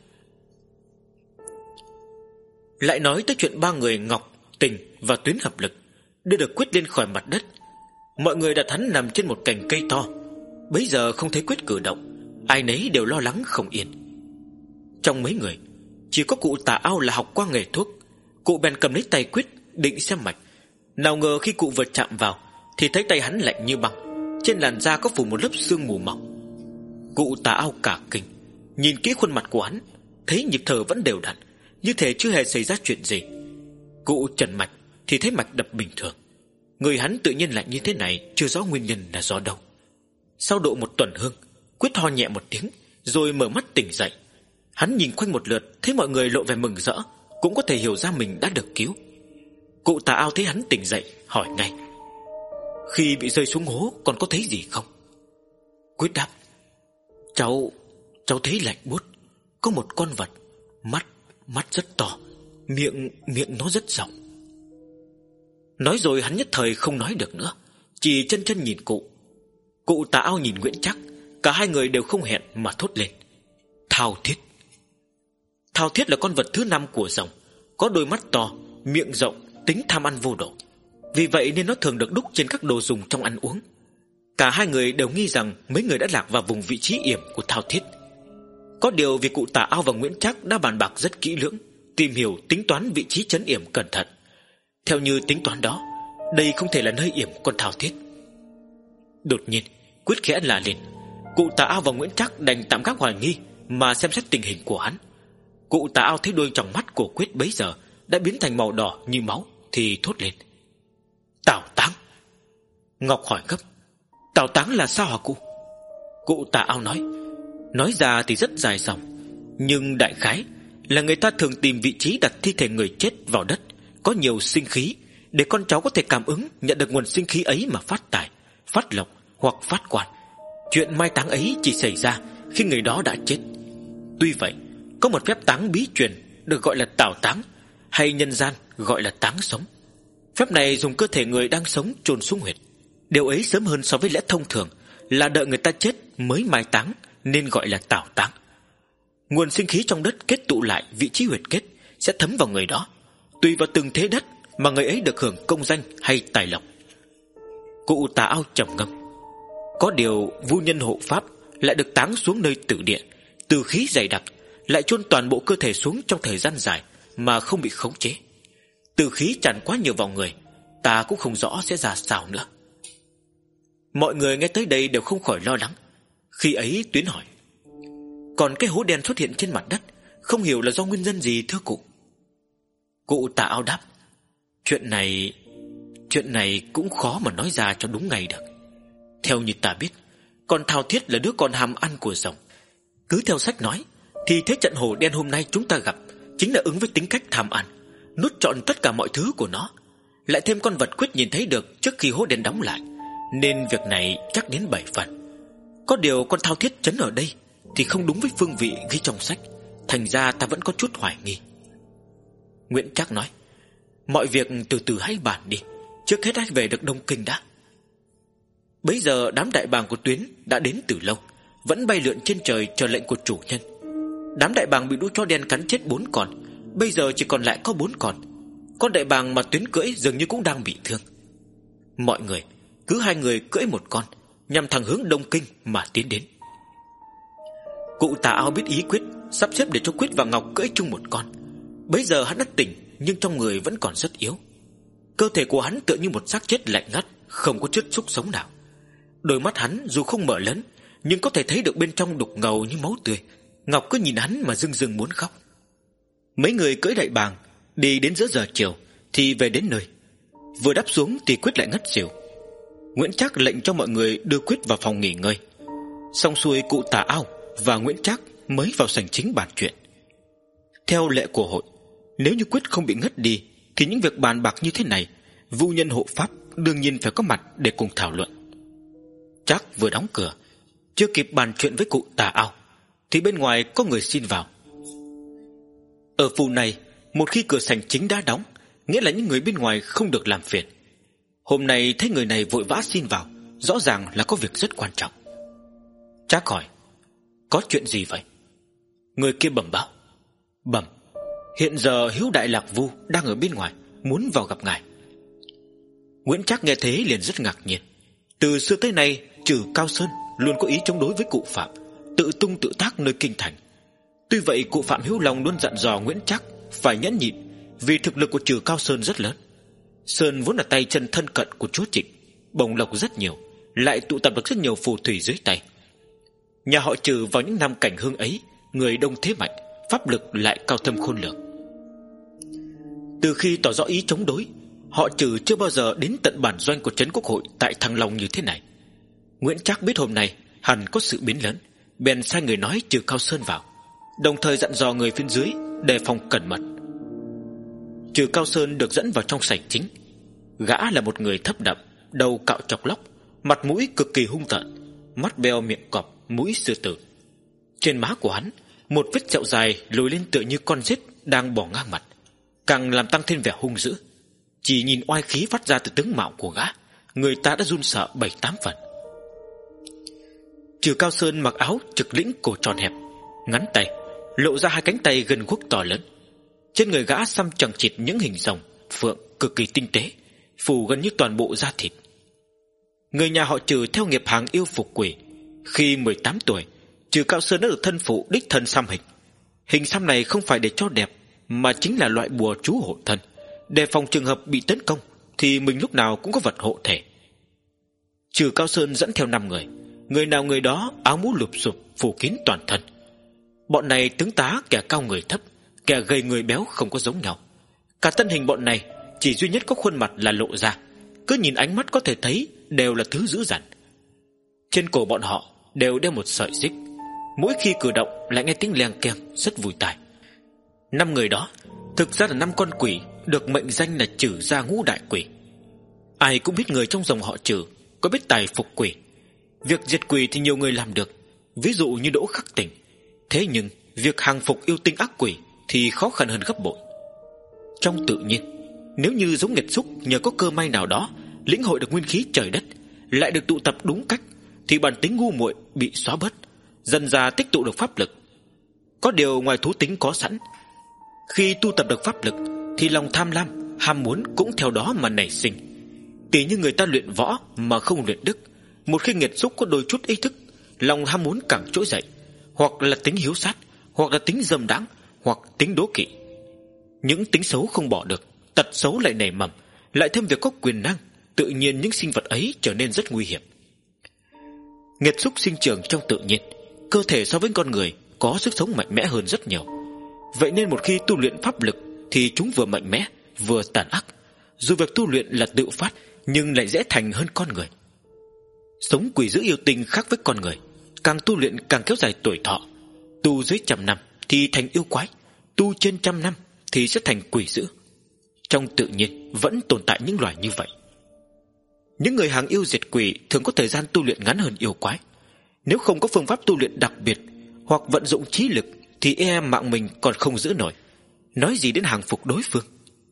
Lại nói tới chuyện ba người Ngọc, Tình và Tuyến hợp lực đưa được Quyết lên khỏi mặt đất. Mọi người đặt hắn nằm trên một cành cây to. Bấy giờ không thấy Quyết cử động, ai nấy đều lo lắng không yên. Trong mấy người, chỉ có cụ Tà Ao là học qua nghề thuốc. Cụ bèn cầm lấy tay Quyết định xem mạch. Nào ngờ khi cụ vừa chạm vào thì thấy tay hắn lạnh như băng, trên làn da có phủ một lớp sương mù mỏng. Cụ Tà Ao cả kinh, nhìn kỹ khuôn mặt của hắn, thấy nhịp thở vẫn đều đặn, như thể chưa hề xảy ra chuyện gì. Cụ trần mạch thì thấy mạch đập bình thường. Người hắn tự nhiên lại như thế này, chưa rõ nguyên nhân là do đâu. Sau độ một tuần hương, Quyết ho nhẹ một tiếng rồi mở mắt tỉnh dậy. Hắn nhìn quanh một lượt, thấy mọi người lộ vẻ mừng rỡ, cũng có thể hiểu ra mình đã được cứu. Cụ Tà Ao thấy hắn tỉnh dậy, hỏi ngay: khi bị rơi xuống hố còn có thấy gì không? Quyết đáp: Cháu Cháu thấy lạnh buốt, có một con vật, mắt Mắt rất to, Miệng Miệng nó rất rộng. Nói rồi hắn nhất thời không nói được nữa, chỉ chân chân nhìn cụ. Cụ Tà Ao nhìn Nguyễn Trắc, cả hai người đều không hẹn mà thốt lên: Thao thiết! Thao thiết là con vật thứ năm của rồng, có đôi mắt to, miệng rộng, tính tham ăn vô độ. Vì vậy nên nó thường được đúc trên các đồ dùng trong ăn uống. Cả hai người đều nghi rằng mấy người đã lạc vào vùng vị trí yểm của Thao thiết. Có điều vì cụ Tà Ao và Nguyễn Trắc đã bàn bạc rất kỹ lưỡng, tìm hiểu tính toán vị trí trấn yểm cẩn thận. Theo như tính toán đó, đây không thể là nơi yểm con Thao thiết. Đột nhiên Quyết khẽ la lên. Cụ Tà Ao và Nguyễn Trắc đành tạm gác hoài nghi mà xem xét tình hình của hắn. Cụ Tà Ao thấy đôi tròng mắt của Quyết bấy giờ đã biến thành màu đỏ như máu thì thốt lên: Tào Táng! Ngọc hỏi gấp: Tào Táng là sao hả cụ? Cụ Tà Ao nói: Nói ra thì rất dài dòng, nhưng đại khái là người ta thường tìm vị trí đặt thi thể người chết vào đất có nhiều sinh khí, để con cháu có thể cảm ứng nhận được nguồn sinh khí ấy mà phát tài, phát lộc hoặc phát quan. Chuyện mai táng ấy chỉ xảy ra khi người đó đã chết. Tuy vậy, có một phép táng bí truyền được gọi là tào táng, hay nhân gian gọi là táng sống. Phép này dùng cơ thể người đang sống chôn xuống huyệt. Điều ấy sớm hơn so với lẽ thông thường là đợi người ta chết mới mai táng, nên gọi là tào táng. Nguồn sinh khí trong đất kết tụ lại vị trí huyệt kết sẽ thấm vào người đó, tùy vào từng thế đất mà người ấy được hưởng công danh hay tài lộc. Cụ Tà Ao trầm ngâm. Có điều vu nhân hộ pháp lại được táng xuống nơi tử địa, từ khí dày đặc, lại chôn toàn bộ cơ thể xuống trong thời gian dài mà không bị khống chế. Từ khí tràn quá nhiều vào người, ta cũng không rõ sẽ ra sao nữa. Mọi người nghe tới đây đều không khỏi lo lắng. Khi ấy Tuyến hỏi: Còn cái hố đen xuất hiện trên mặt đất, không hiểu là do nguyên nhân gì thưa cụ? Cụ Tà Ao đáp: Chuyện này Chuyện này cũng khó mà nói ra cho đúng ngày được. Theo như ta biết, con Thao thiết là đứa con ham ăn của rồng. Cứ theo sách nói thì thế trận hổ đen hôm nay chúng ta gặp chính là ứng với tính cách tham ăn, nuốt trọn tất cả mọi thứ của nó. Lại thêm con vật Quyết nhìn thấy được trước khi hố đen đóng lại, nên việc này chắc đến bảy phần. Có điều con Thao thiết trấn ở đây thì không đúng với phương vị ghi trong sách, thành ra ta vẫn có chút hoài nghi. Nguyễn Trác nói: Mọi việc từ từ hãy bàn đi, trước hết hãy về được Đông Kinh đã. Bấy giờ đám đại bàng của Tuyến đã đến từ lâu, vẫn bay lượn trên trời chờ lệnh của chủ nhân. Đám đại bàng bị lũ chó đen cắn chết bốn con, bây giờ chỉ còn lại có bốn con. Con đại bàng mà Tuyến cưỡi dường như cũng đang bị thương. Mọi người cứ hai người cưỡi một con, nhằm thẳng hướng Đông Kinh mà tiến đến. Cụ Tà Ao biết ý Quyết, sắp xếp để cho Quyết và Ngọc cưỡi chung một con. Bấy giờ hắn đã tỉnh, nhưng trong người vẫn còn rất yếu. Cơ thể của hắn tựa như một xác chết lạnh ngắt, không có chút xúc sống nào. Đôi mắt hắn dù không mở lớn, nhưng có thể thấy được bên trong đục ngầu như máu tươi. Ngọc cứ nhìn hắn mà rưng rưng muốn khóc. Mấy người cưỡi đại bàng đi đến giữa giờ chiều thì về đến nơi. Vừa đáp xuống thì Quyết lại ngất xỉu. Nguyễn Trác lệnh cho mọi người đưa Quyết vào phòng nghỉ ngơi. Xong xuôi, cụ Tà Ao và Nguyễn Trác mới vào sảnh chính bàn chuyện. Theo lệ của hội, nếu như Quyết không bị ngất đi thì những việc bàn bạc như thế này, vu nhân hộ pháp đương nhiên phải có mặt để cùng thảo luận. Trác vừa đóng cửa, chưa kịp bàn chuyện với cụ Tà Ao thì bên ngoài có người xin vào. Ở phủ này, một khi cửa sảnh chính đã đóng, nghĩa là những người bên ngoài không được làm phiền. Hôm nay thấy người này vội vã xin vào, rõ ràng là có việc rất quan trọng. Trác hỏi: Có chuyện gì vậy? Người kia bẩm báo: Bẩm, hiện giờ Hiếu Đại Lạc Vu đang ở bên ngoài, muốn vào gặp ngài. Nguyễn Trác nghe thế liền rất ngạc nhiên. Từ xưa tới nay, trừ Cao Sơn luôn có ý chống đối với cụ Phạm, tự tung tự tác nơi kinh thành. Tuy vậy, cụ Phạm Hiếu Long luôn dặn dò Nguyễn Trác phải nhẫn nhịn, vì thực lực của trừ Cao Sơn rất lớn. Sơn vốn là tay chân thân cận của chúa Trịnh, bổng lộc rất nhiều, lại tụ tập được rất nhiều phù thủy dưới tay. Nhà họ Trừ vào những năm cảnh hương ấy, người đông thế mạnh, pháp lực lại cao thâm khôn lường. Từ khi tỏ rõ ý chống đối, họ Trừ chưa bao giờ đến tận bản doanh của trấn quốc hội tại Thăng Long như thế này. Nguyễn Trác biết hôm nay hẳn có sự biến lớn, bèn sai người nói trừ Cao Sơn vào, đồng thời dặn dò người phía dưới đề phòng cẩn mật. Trừ Cao Sơn được dẫn vào trong sảnh chính. Gã là một người thấp đậm, đầu cạo chọc lóc, mặt mũi cực kỳ hung tợn, mắt beo miệng cọp, mũi sư tử. Trên má của hắn, một vết sẹo dài lồi lên tựa như con rết đang bò ngang mặt, càng làm tăng thêm vẻ hung dữ. Chỉ nhìn oai khí phát ra từ tướng mạo của gã, người ta đã run sợ bảy tám phần. Trừ Cao Sơn mặc áo trực lĩnh cổ tròn hẹp, ngắn tay, lộ ra hai cánh tay gần guốc to lớn. Trên người gã xăm chằng chịt những hình rồng, phượng cực kỳ tinh tế, phủ gần như toàn bộ da thịt. Người nhà họ Trừ theo nghiệp hàng yêu phục quỷ. Khi mười tám tuổi, Trừ Cao Sơn đã được thân phụ đích thân xăm hình. Hình xăm này không phải để cho đẹp, mà chính là loại bùa chú hộ thân, đề phòng trường hợp bị tấn công thì mình lúc nào cũng có vật hộ thể. Trừ Cao Sơn dẫn theo năm người, người nào người đó áo mũ lụp xụp phủ kín toàn thân. Bọn này tướng tá kẻ cao người thấp, kẻ gầy người béo không có giống nhau. Cả thân hình bọn này chỉ duy nhất có khuôn mặt là lộ ra, cứ nhìn ánh mắt có thể thấy đều là thứ dữ dằn. Trên cổ bọn họ đều đeo một sợi xích, mỗi khi cử động lại nghe tiếng leng keng rất vui tai. Năm người đó thực ra là năm con quỷ được mệnh danh là Trừ gia ngũ đại quỷ. Ai cũng biết người trong dòng họ Trừ có biết tài phục quỷ. Việc diệt quỷ thì nhiều người làm được, ví dụ như Đỗ Khắc Tỉnh. Thế nhưng việc hàng phục yêu tinh ác quỷ thì khó khăn hơn gấp bội. Trong tự nhiên, nếu như giống nghiệt xúc nhờ có cơ may nào đó lĩnh hội được nguyên khí trời đất, lại được tụ tập đúng cách, thì bản tính ngu muội bị xóa bớt, dần ra tích tụ được pháp lực. Có điều ngoài thú tính có sẵn, khi tu tập được pháp lực thì lòng tham lam, ham muốn cũng theo đó mà nảy sinh. Tỉ như người ta luyện võ mà không luyện đức, một khi nghiệt xúc có đôi chút ý thức, lòng ham muốn càng trỗi dậy, hoặc là tính hiếu sát, hoặc là tính dâm đãng, hoặc tính đố kỵ. Những tính xấu không bỏ được, tật xấu lại nảy mầm, lại thêm việc có quyền năng, tự nhiên những sinh vật ấy trở nên rất nguy hiểm. Nghiệt xúc sinh trưởng trong tự nhiên, cơ thể so với con người có sức sống mạnh mẽ hơn rất nhiều. Vậy nên một khi tu luyện pháp lực thì chúng vừa mạnh mẽ vừa tàn ác. Dù việc tu luyện là tự phát, nhưng lại dễ thành hơn con người. Sống quỷ dữ yêu tinh khác với con người, càng tu luyện càng kéo dài tuổi thọ. Tu dưới trăm năm thì thành yêu quái, tu trên trăm năm thì sẽ thành quỷ dữ. Trong tự nhiên vẫn tồn tại những loài như vậy. Những người hàng yêu diệt quỷ thường có thời gian tu luyện ngắn hơn yêu quái. Nếu không có phương pháp tu luyện đặc biệt, hoặc vận dụng trí lực thì e mạng mình còn không giữ nổi, nói gì đến hàng phục đối phương.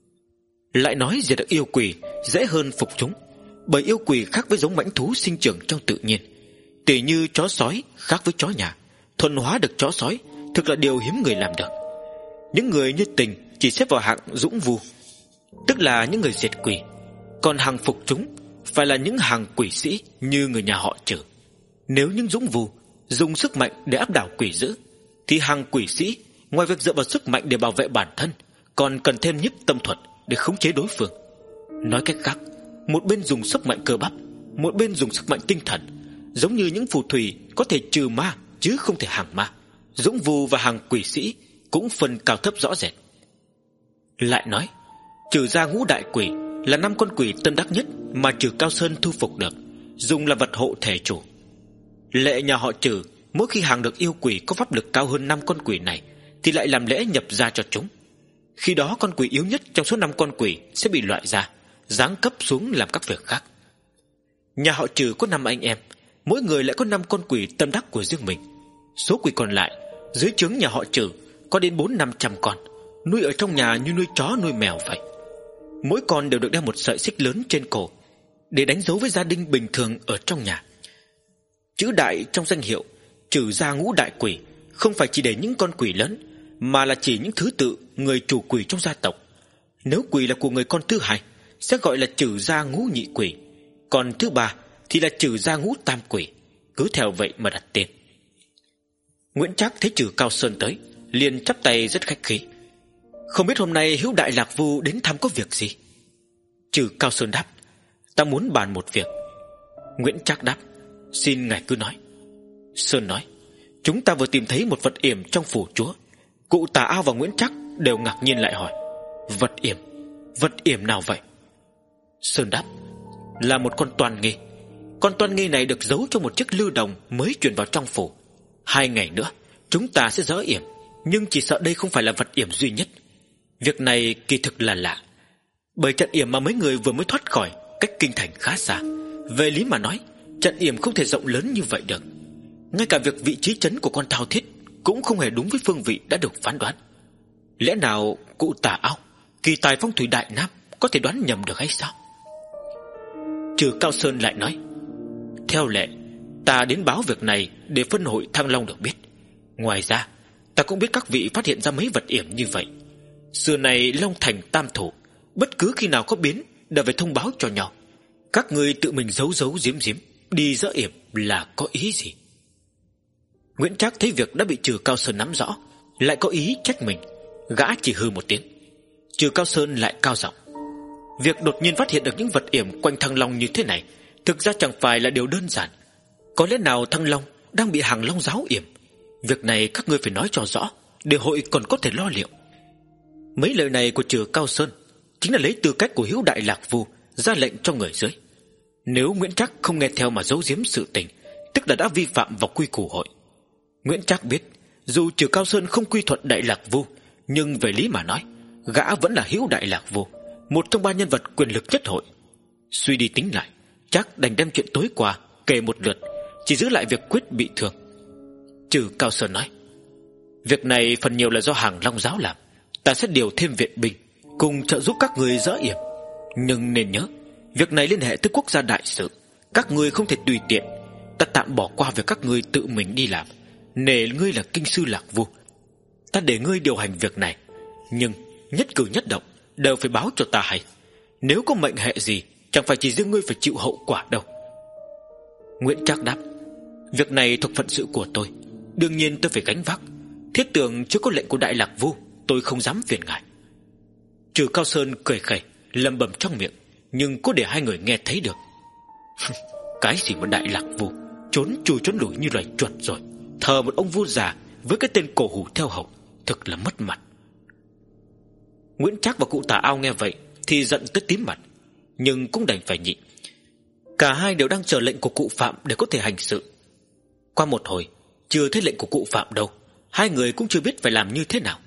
Lại nói diệt được yêu quỷ dễ hơn phục chúng, bởi yêu quỷ khác với giống mãnh thú sinh trưởng trong tự nhiên. Tỉ như chó sói khác với chó nhà, thuần hóa được chó sói thực là điều hiếm người làm được. Những người như Tình chỉ xếp vào hạng dũng vu, tức là những người diệt quỷ. Còn hàng phục chúng phải là những hàng quỷ sĩ như người nhà họ Trừ. Nếu những dũng vu dùng sức mạnh để áp đảo quỷ dữ, thì hàng quỷ sĩ ngoài việc dựa vào sức mạnh để bảo vệ bản thân, còn cần thêm nhiếp tâm thuật để khống chế đối phương. Nói cách khác, một bên dùng sức mạnh cơ bắp, một bên dùng sức mạnh tinh thần. Giống như những phù thủy có thể trừ ma chứ không thể hàng ma, dũng vu và hàng quỷ sĩ cũng phân cao thấp rõ rệt. Lại nói, trừ ra ngũ đại quỷ là năm con quỷ tâm đắc nhất mà Trừ Cao Sơn thu phục được, dùng là vật hộ thể chủ. Lệ nhà họ Trừ mỗi khi hàng được yêu quỷ có pháp lực cao hơn năm con quỷ này thì lại làm lễ nhập gia cho chúng. Khi đó con quỷ yếu nhất trong số năm con quỷ sẽ bị loại ra, giáng cấp xuống làm các việc khác. Nhà họ Trừ có năm anh em, mỗi người lại có năm con quỷ tâm đắc của riêng mình. Số quỷ còn lại dưới trướng nhà họ Trừ có đến bốn năm trăm con, nuôi ở trong nhà như nuôi chó nuôi mèo vậy. Mỗi con đều được đeo một sợi xích lớn trên cổ để đánh dấu với gia đình bình thường ở trong nhà. Chữ đại trong danh hiệu Trừ gia ngũ đại quỷ không phải chỉ để những con quỷ lớn, mà là chỉ những thứ tự người chủ quỷ trong gia tộc. Nếu quỷ là của người con thứ hai sẽ gọi là Trừ gia ngũ nhị quỷ, còn thứ ba thì là Trừ gia ngũ tam quỷ, cứ theo vậy mà đặt tên. Nguyễn Trác thấy Trừ Cao Sơn tới, liền chắp tay rất khách khí: "Không biết hôm nay Hữu Đại Lạc Vu đến thăm có việc gì?" Trừ Cao Sơn đáp: "Ta muốn bàn một việc." Nguyễn Trác đáp: "Xin ngài cứ nói." Sơn nói: "Chúng ta vừa tìm thấy một vật yểm trong phủ chúa." Cụ Tà Ao và Nguyễn Trác đều ngạc nhiên lại hỏi: "Vật yểm? Vật yểm nào vậy?" Sơn đáp: "Là một con toan nghi. Con toan nghi này được giấu trong một chiếc lư đồng mới chuyển vào trong phủ. Hai ngày nữa chúng ta sẽ dỡ yểm, nhưng chỉ sợ đây không phải là vật yểm duy nhất. Việc này kỳ thực là lạ, bởi trận yểm mà mấy người vừa mới thoát khỏi cách kinh thành khá xa. Về lý mà nói, trận yểm không thể rộng lớn như vậy được. Ngay cả việc vị trí trấn của con Thao Thiết cũng không hề đúng với phương vị đã được phán đoán. Lẽ nào cụ Tà Ao, kỳ tài phong thủy Đại Nam, có thể đoán nhầm được hay sao?" Trừ Cao Sơn lại nói: "Theo lệ, ta đến báo việc này để phân hội Thăng Long được biết. Ngoài ra, ta cũng biết các vị phát hiện ra mấy vật yểm như vậy. Xưa này Long Thành tam thủ, bất cứ khi nào có biến đều phải thông báo cho nhau. Các ngươi tự mình giấu giấu giếm giếm đi dỡ yểm là có ý gì?" Nguyễn Trác thấy việc đã bị Trừ Cao Sơn nắm rõ, lại có ý trách mình. Gã chỉ hừ một tiếng. Trừ Cao Sơn lại cao giọng: "Việc đột nhiên phát hiện được những vật yểm quanh Thăng Long như thế này thực ra chẳng phải là điều đơn giản. Có lẽ nào Thăng Long đang bị hàng Long giáo yểm? Việc này các ngươi phải nói cho rõ, để hội còn có thể lo liệu." Mấy lời này của Trừ Cao Sơn chính là lấy tư cách của Hữu Đại Lạc Vu ra lệnh cho người dưới. Nếu Nguyễn Trác không nghe theo mà giấu giếm sự tình, tức là đã vi phạm vào quy củ hội. Nguyễn Trác biết, dù Trừ Cao Sơn không quy thuận Đại Lạc Vu, nhưng về lý mà nói, gã vẫn là Hữu Đại Lạc Vu, một trong ba nhân vật quyền lực nhất hội. Suy đi tính lại, Trác đành đem chuyện tối qua kể một lượt, chỉ giữ lại việc Quyết bị thương. Trừ Cao Sơn nói: "Việc này phần nhiều là do hàng Long giáo làm. Ta sẽ điều thêm viện binh cùng trợ giúp các người dỡ yểm. Nhưng nên nhớ, việc này liên hệ tới quốc gia đại sự, các ngươi không thể tùy tiện. Ta tạm bỏ qua việc các ngươi tự mình đi làm, nể ngươi là kinh sư Lạc Vu. Ta để ngươi điều hành việc này, nhưng nhất cử nhất động đều phải báo cho ta hay. Nếu có mệnh hệ gì, chẳng phải chỉ riêng ngươi phải chịu hậu quả đâu." Nguyễn Trác đáp: "Việc này thuộc phận sự của tôi, đương nhiên tôi phải gánh vác. Thiết tưởng chưa có lệnh của Đại Lạc Vu, tôi không dám phiền ngài." Trừ Cao Sơn cười khẩy lẩm bẩm trong miệng, nhưng có để hai người nghe thấy được. Cái gì mà Đại Lạc Vu, trốn chui trốn lủi như loài chuột rồi, thờ một ông vua già với cái tên cổ hủ theo hầu, thực là mất mặt. Nguyễn Trác và cụ Tà Ao nghe vậy thì giận tới tím mặt, nhưng cũng đành phải nhịn. Cả hai đều đang chờ lệnh của cụ Phạm để có thể hành sự. Qua một hồi chưa thấy lệnh của cụ Phạm đâu, hai người cũng chưa biết phải làm như thế nào.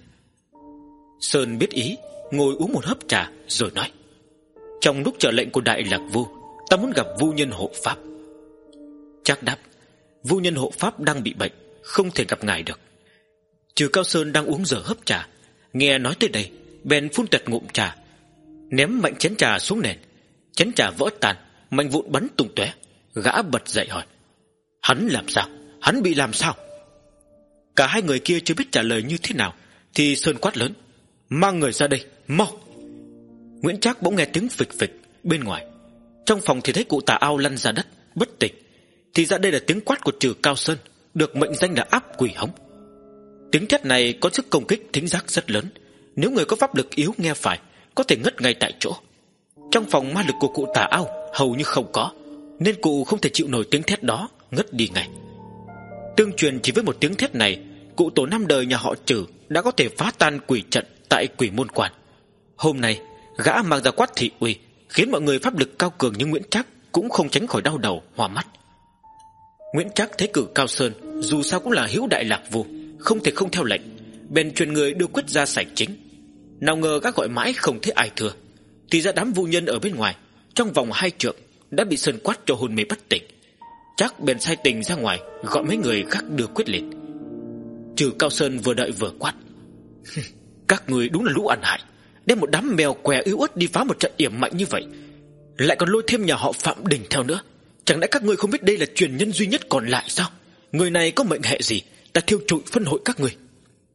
Sơn biết ý, ngồi uống một hớp trà rồi nói: "Trong lúc chờ lệnh của Đại Lạc Vu, ta muốn gặp Vu Nhân hộ pháp." Trác đáp: "Vu Nhân hộ pháp đang bị bệnh, không thể gặp ngài được. Trừ Cao Sơn đang uống giờ hấp trà, nghe nói tới đây bèn phun tẹt ngụm trà, ném mạnh chén trà xuống nền. Chén trà vỡ tan, mảnh vụn bắn tung tóe. Gã bật dậy hỏi: Hắn làm sao? Hắn bị làm sao? Cả hai người kia chưa biết trả lời như thế nào thì Sơn quát lớn: Mang người ra đây, mau! Nguyễn Trác bỗng nghe tiếng phịch phịch bên ngoài. Trong phòng thì thấy cụ Tà Ao lăn ra đất bất tỉnh. Thì ra đây là tiếng quát của Trừ Cao Sơn, được mệnh danh là áp quỷ hống. Tiếng thét này có sức công kích thính giác rất lớn. Nếu người có pháp lực yếu nghe phải, có thể ngất ngay tại chỗ. Trong phòng ma lực của cụ Tà Ao hầu như không có, nên cụ không thể chịu nổi tiếng thét đó, ngất đi ngay. Tương truyền chỉ với một tiếng thét này, cụ tổ năm đời nhà họ Trừ đã có thể phá tan quỷ trận tại Quỷ Môn Quan. Hôm nay gã mang ra quát thị uy, khiến mọi người pháp lực cao cường như Nguyễn Trác cũng không tránh khỏi đau đầu hoa mắt. Nguyễn Trác thấy Cử Cao Sơn dù sao cũng là hữu đại lạc vô, không thể không theo lệnh, bèn truyền người đưa quyết ra sảnh chính. Nào ngờ gã gọi mãi không thấy ai thừa, thì ra đám vu nhân ở bên ngoài trong vòng hai trượng đã bị Sơn quát cho hôn mê bất tỉnh. Trác bèn sai tình ra ngoài gọi mấy người khác đưa quyết lên. Trừ Cao Sơn vừa đợi vừa quát: Các người đúng là lũ ăn hại, đem một đám mèo què yếu ớt đi phá một trận yểm mạnh như vậy, lại còn lôi thêm nhà họ Phạm Đình theo nữa. Chẳng lẽ các ngươi không biết đây là truyền nhân duy nhất còn lại sao? Người này có mệnh hệ gì đã thiêu trụi phân hội các người?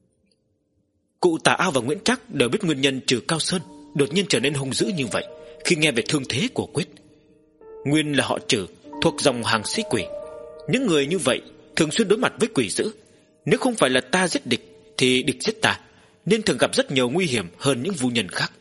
Cụ Tà Ao và Nguyễn Trác đều biết nguyên nhân Trừ Cao Sơn đột nhiên trở nên hung dữ như vậy khi nghe về thương thế của Quyết. Nguyên là họ Trừ thuộc dòng hàng sĩ quỷ. Những người như vậy thường xuyên đối mặt với quỷ dữ. Nếu không phải là ta giết địch thì địch giết ta, nên thường gặp rất nhiều nguy hiểm hơn những vu nhân khác.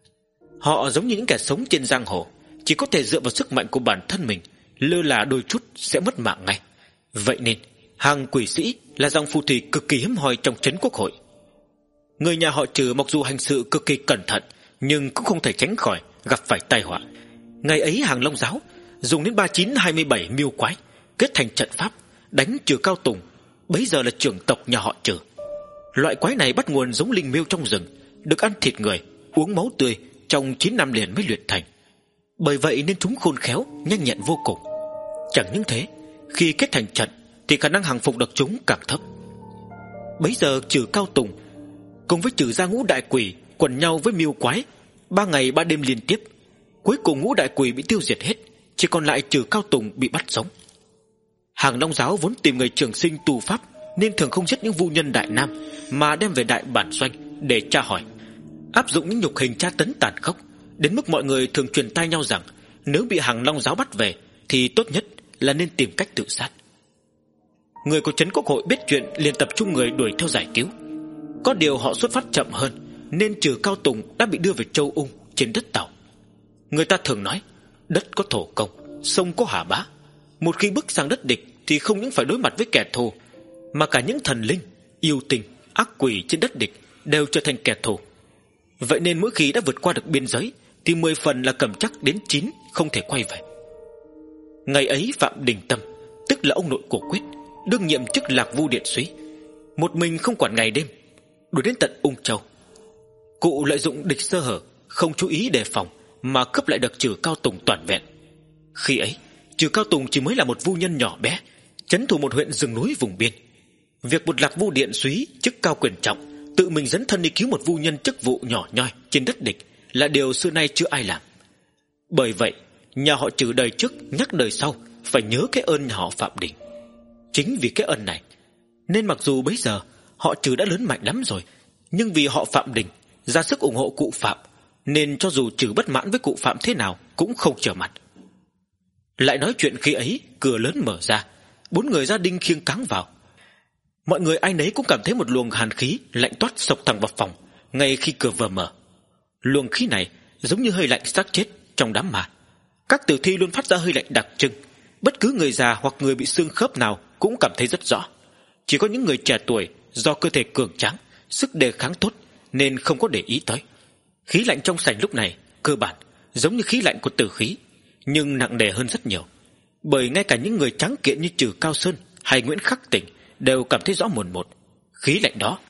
Họ giống như những kẻ sống trên giang hồ, chỉ có thể dựa vào sức mạnh của bản thân mình, lơ là đôi chút sẽ mất mạng ngay. Vậy nên hàng quỷ sĩ là dòng phù thủy cực kỳ hiếm hoi trong trấn quốc hội. Người nhà họ Trừ mặc dù hành sự cực kỳ cẩn thận, nhưng cũng không thể tránh khỏi gặp phải tai họa. Ngày ấy hàng Long giáo dùng đến ba chín hai mươi bảy miêu quái kết thành trận pháp đánh Trừ Cao Tùng, bấy giờ là trưởng tộc nhà họ Trừ. Loại quái này bắt nguồn giống linh miêu trong rừng, được ăn thịt người, uống máu tươi trong chín năm liền mới luyện thành. Bởi vậy nên chúng khôn khéo, nhanh nhẹn vô cùng. Chẳng những thế, khi kết thành trận thì khả năng hàng phục được chúng càng thấp. Bấy giờ Trừ Cao Tùng cùng với Trừ gia ngũ đại quỷ quần nhau với miêu quái ba ngày ba đêm liên tiếp. Cuối cùng ngũ đại quỷ bị tiêu diệt hết, chỉ còn lại Trừ Cao Tùng bị bắt sống. Hàng Long giáo vốn tìm người trường sinh tu pháp, nên thường không giết những vu nhân đại nam, mà đem về đại bản doanh để tra hỏi, áp dụng những nhục hình tra tấn tàn khốc, đến mức mọi người thường truyền tai nhau rằng nếu bị Hàng Long giáo bắt về thì tốt nhất là nên tìm cách tự sát. Người của trấn quốc hội biết chuyện liền tập trung người đuổi theo giải cứu. Có điều họ xuất phát chậm hơn, nên Trừ Cao Tùng đã bị đưa về Châu Ung trên đất Tàu. Người ta thường nói đất có thổ công, sông có hà bá. Một khi bước sang đất địch thì không những phải đối mặt với kẻ thù, mà cả những thần linh, yêu tinh, ác quỷ trên đất địch đều trở thành kẻ thù. Vậy nên mỗi khi đã vượt qua được biên giới thì mười phần là cầm chắc đến chín không thể quay về. Ngày ấy Phạm Đình Tâm, tức là ông nội của Quyết, đương nhiệm chức Lạc Vu Điện Súy, một mình không quản ngày đêm đuổi đến tận Ung Châu. Cụ lợi dụng địch sơ hở, không chú ý đề phòng mà cướp lại được Trừ Cao Tùng toàn vẹn. Khi ấy Trừ Cao Tùng chỉ mới là một vu nhân nhỏ bé, trấn thủ một huyện rừng núi vùng biên. Việc một Lạc Vu Điện Súy chức cao quyền trọng tự mình dấn thân đi cứu một vu nhân chức vụ nhỏ nhoi trên đất địch là điều xưa nay chưa ai làm. Bởi vậy nhà họ Trừ đời trước nhắc đời sau phải nhớ cái ơn nhà họ Phạm Đình. Chính vì cái ơn này nên mặc dù bấy giờ họ Trừ đã lớn mạnh lắm rồi, nhưng vì họ Phạm Đình ra sức ủng hộ cụ Phạm, nên cho dù Trừ bất mãn với cụ Phạm thế nào cũng không trở mặt. Lại nói chuyện khi ấy, cửa lớn mở ra, bốn người gia đình khiêng cáng vào. Mọi người ai nấy cũng cảm thấy một luồng hàn khí lạnh toát xộc thẳng vào phòng ngay khi cửa vừa mở. Luồng khí này giống như hơi lạnh xác chết trong đám ma. Các tử thi luôn phát ra hơi lạnh đặc trưng, bất cứ người già hoặc người bị xương khớp nào cũng cảm thấy rất rõ. Chỉ có những người trẻ tuổi do cơ thể cường tráng, sức đề kháng tốt nên không có để ý tới. Khí lạnh trong sảnh lúc này cơ bản giống như khí lạnh của tử khí, nhưng nặng nề hơn rất nhiều. Bởi ngay cả những người tráng kiện như Trừ Cao Sơn hay Nguyễn Khắc Tỉnh đều cảm thấy rõ mồn một. Khí lạnh đó